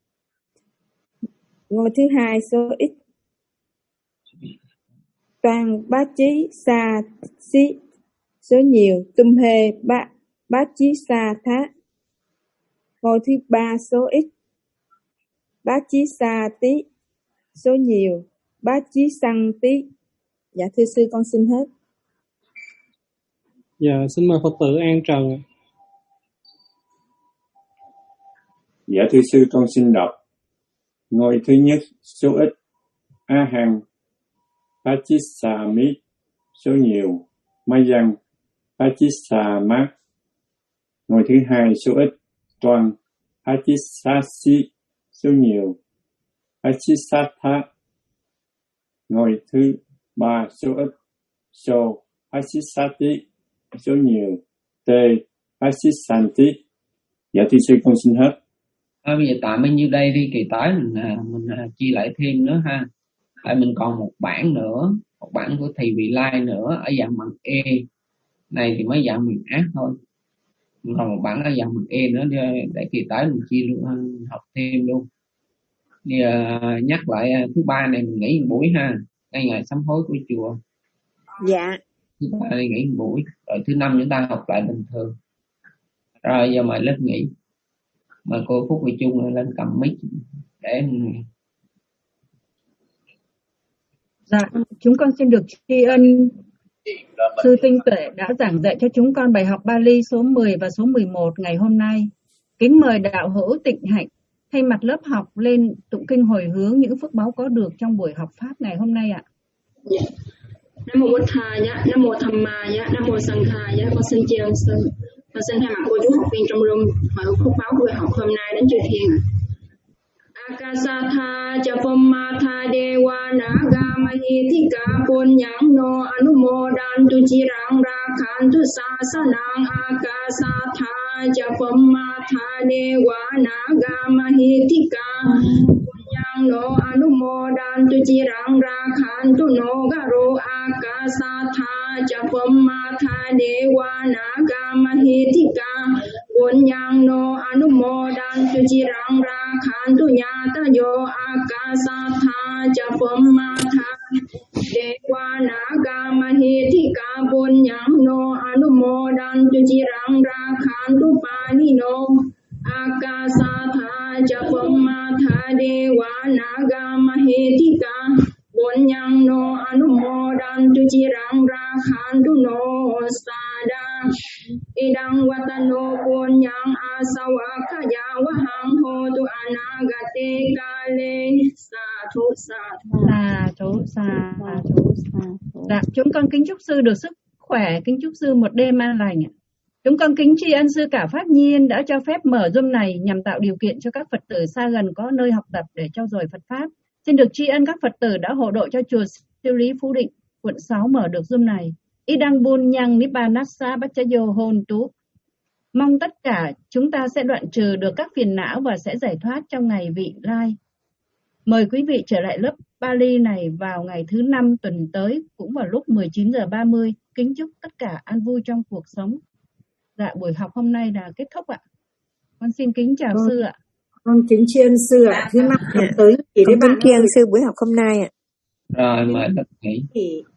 Ngôi thứ hai số ít toàn bát chí sa xí, số nhiều tum hê bát bát chí sa thá. Ngôi thứ ba số ít bát chí sa tí, số nhiều bát chí săn tí. Dạ thưa sư con xin hết. Dạ xin mời Phật tử An Trần. Dạ thưa sư con xin đọc. Ngôi thứ nhất số ít a hằng bát chí sa mí, số nhiều ma yang bát chí sa mát. Ngôi thứ hai số ít toàn bát chí sa xí, số nhiều bát chí sa thá. Ngôi thứ ba số ít số bát chí sa tí, số nhiều tê bát chí san tí. Dạ thưa sư con xin hết. À, bây giờ tạm bao nhiêu đây đi, kỳ tới mình à, mình à, chia lại thêm nữa ha. Tại mình còn một bản nữa, một bản của Thị Vị Lai nữa ở dạng bằng E. Này thì mới dạng miền ác thôi. Mình còn một bản ở dạng bằng E nữa để, để kỳ tới mình chia luôn, học thêm luôn. Thì à, nhắc lại thứ ba này mình nghỉ một buổi ha, ngay ngày sám hối của chùa. Dạ. Thứ ba này nghỉ một buổi, rồi thứ năm chúng ta học lại bình thường. Rồi giờ mời lớp nghỉ. Mời cô Phúc Thị Trung lên cầm mic để Dạ, chúng con xin được tri ân Sư Tinh Tuệ đã giảng dạy cho chúng con bài học Bali số mười và số mười một ngày hôm nay. Kính mời đạo hữu Tịnh Hạnh thay mặt lớp học lên tụng kinh hồi hướng những phước báu có được trong buổi học pháp ngày hôm nay ạ. Yeah. Nam mô Bổn Thầy, Nam mô Tham Ma, Nam mô Sang Khai, con xin tri ân sư. Và xin thay mặt cô chú học viên trong room hỏi phúc báo của bài học hôm nay đến chư thiên. Akasatha Japammatha Dewa Naga Mahithika Punyang No Anumodantu Chirang Rakhantu Sasanang Akasatha Japammatha Dewa Naga Mahithika Punyang No Anumodantu Chirang Rakhantu No Garo Akasatha Japammatha Dewa Naga Mahithika Punyang No Anumodantu Chirang Rakhantu Nyata Yo Akasatha Japammatha Dewa Naga Mahithika Punyang No Anumodantu Chirang Rakhantu Panino Akasatha Japammatha Dewa Naga Mahithika Punyang Sang no anumodan tu chirang rakhan tu no sada idang watano punyang asawakaya wahang ho tu anagate kale sa thu sa Sa thú, sa thú, sa thú. Dạ, chúng con kính chúc sư được sức khỏe, kính chúc sư một đêm an lành ạ. Chúng con kính tri ân sư cả Pháp Nhiên đã cho phép mở Zoom này nhằm tạo điều kiện cho các Phật tử xa gần có nơi học tập để trau dồi Phật Pháp. Xin được tri ân các Phật tử đã hộ độ cho chùa Siêu Lý Phú Định, quận sáu mở được Zoom này. Idang bun nhang nipanassa bachayo hôn tú. Mong tất cả chúng ta sẽ đoạn trừ được các phiền não và sẽ giải thoát trong ngày vị lai. Mời quý vị trở lại lớp Pali này vào ngày thứ năm tuần tới, cũng vào lúc mười chín giờ ba mươi. Kính chúc tất cả an vui trong cuộc sống. Dạ, buổi học hôm nay là kết thúc ạ. Con xin kính chào Con, sư ạ. con kính tri ân sư ạ. Thứ năm tuần tới chỉ Con đấy kính bạn tri ân sư buổi học hôm nay ạ. Rồi mời tất nghỉ. thì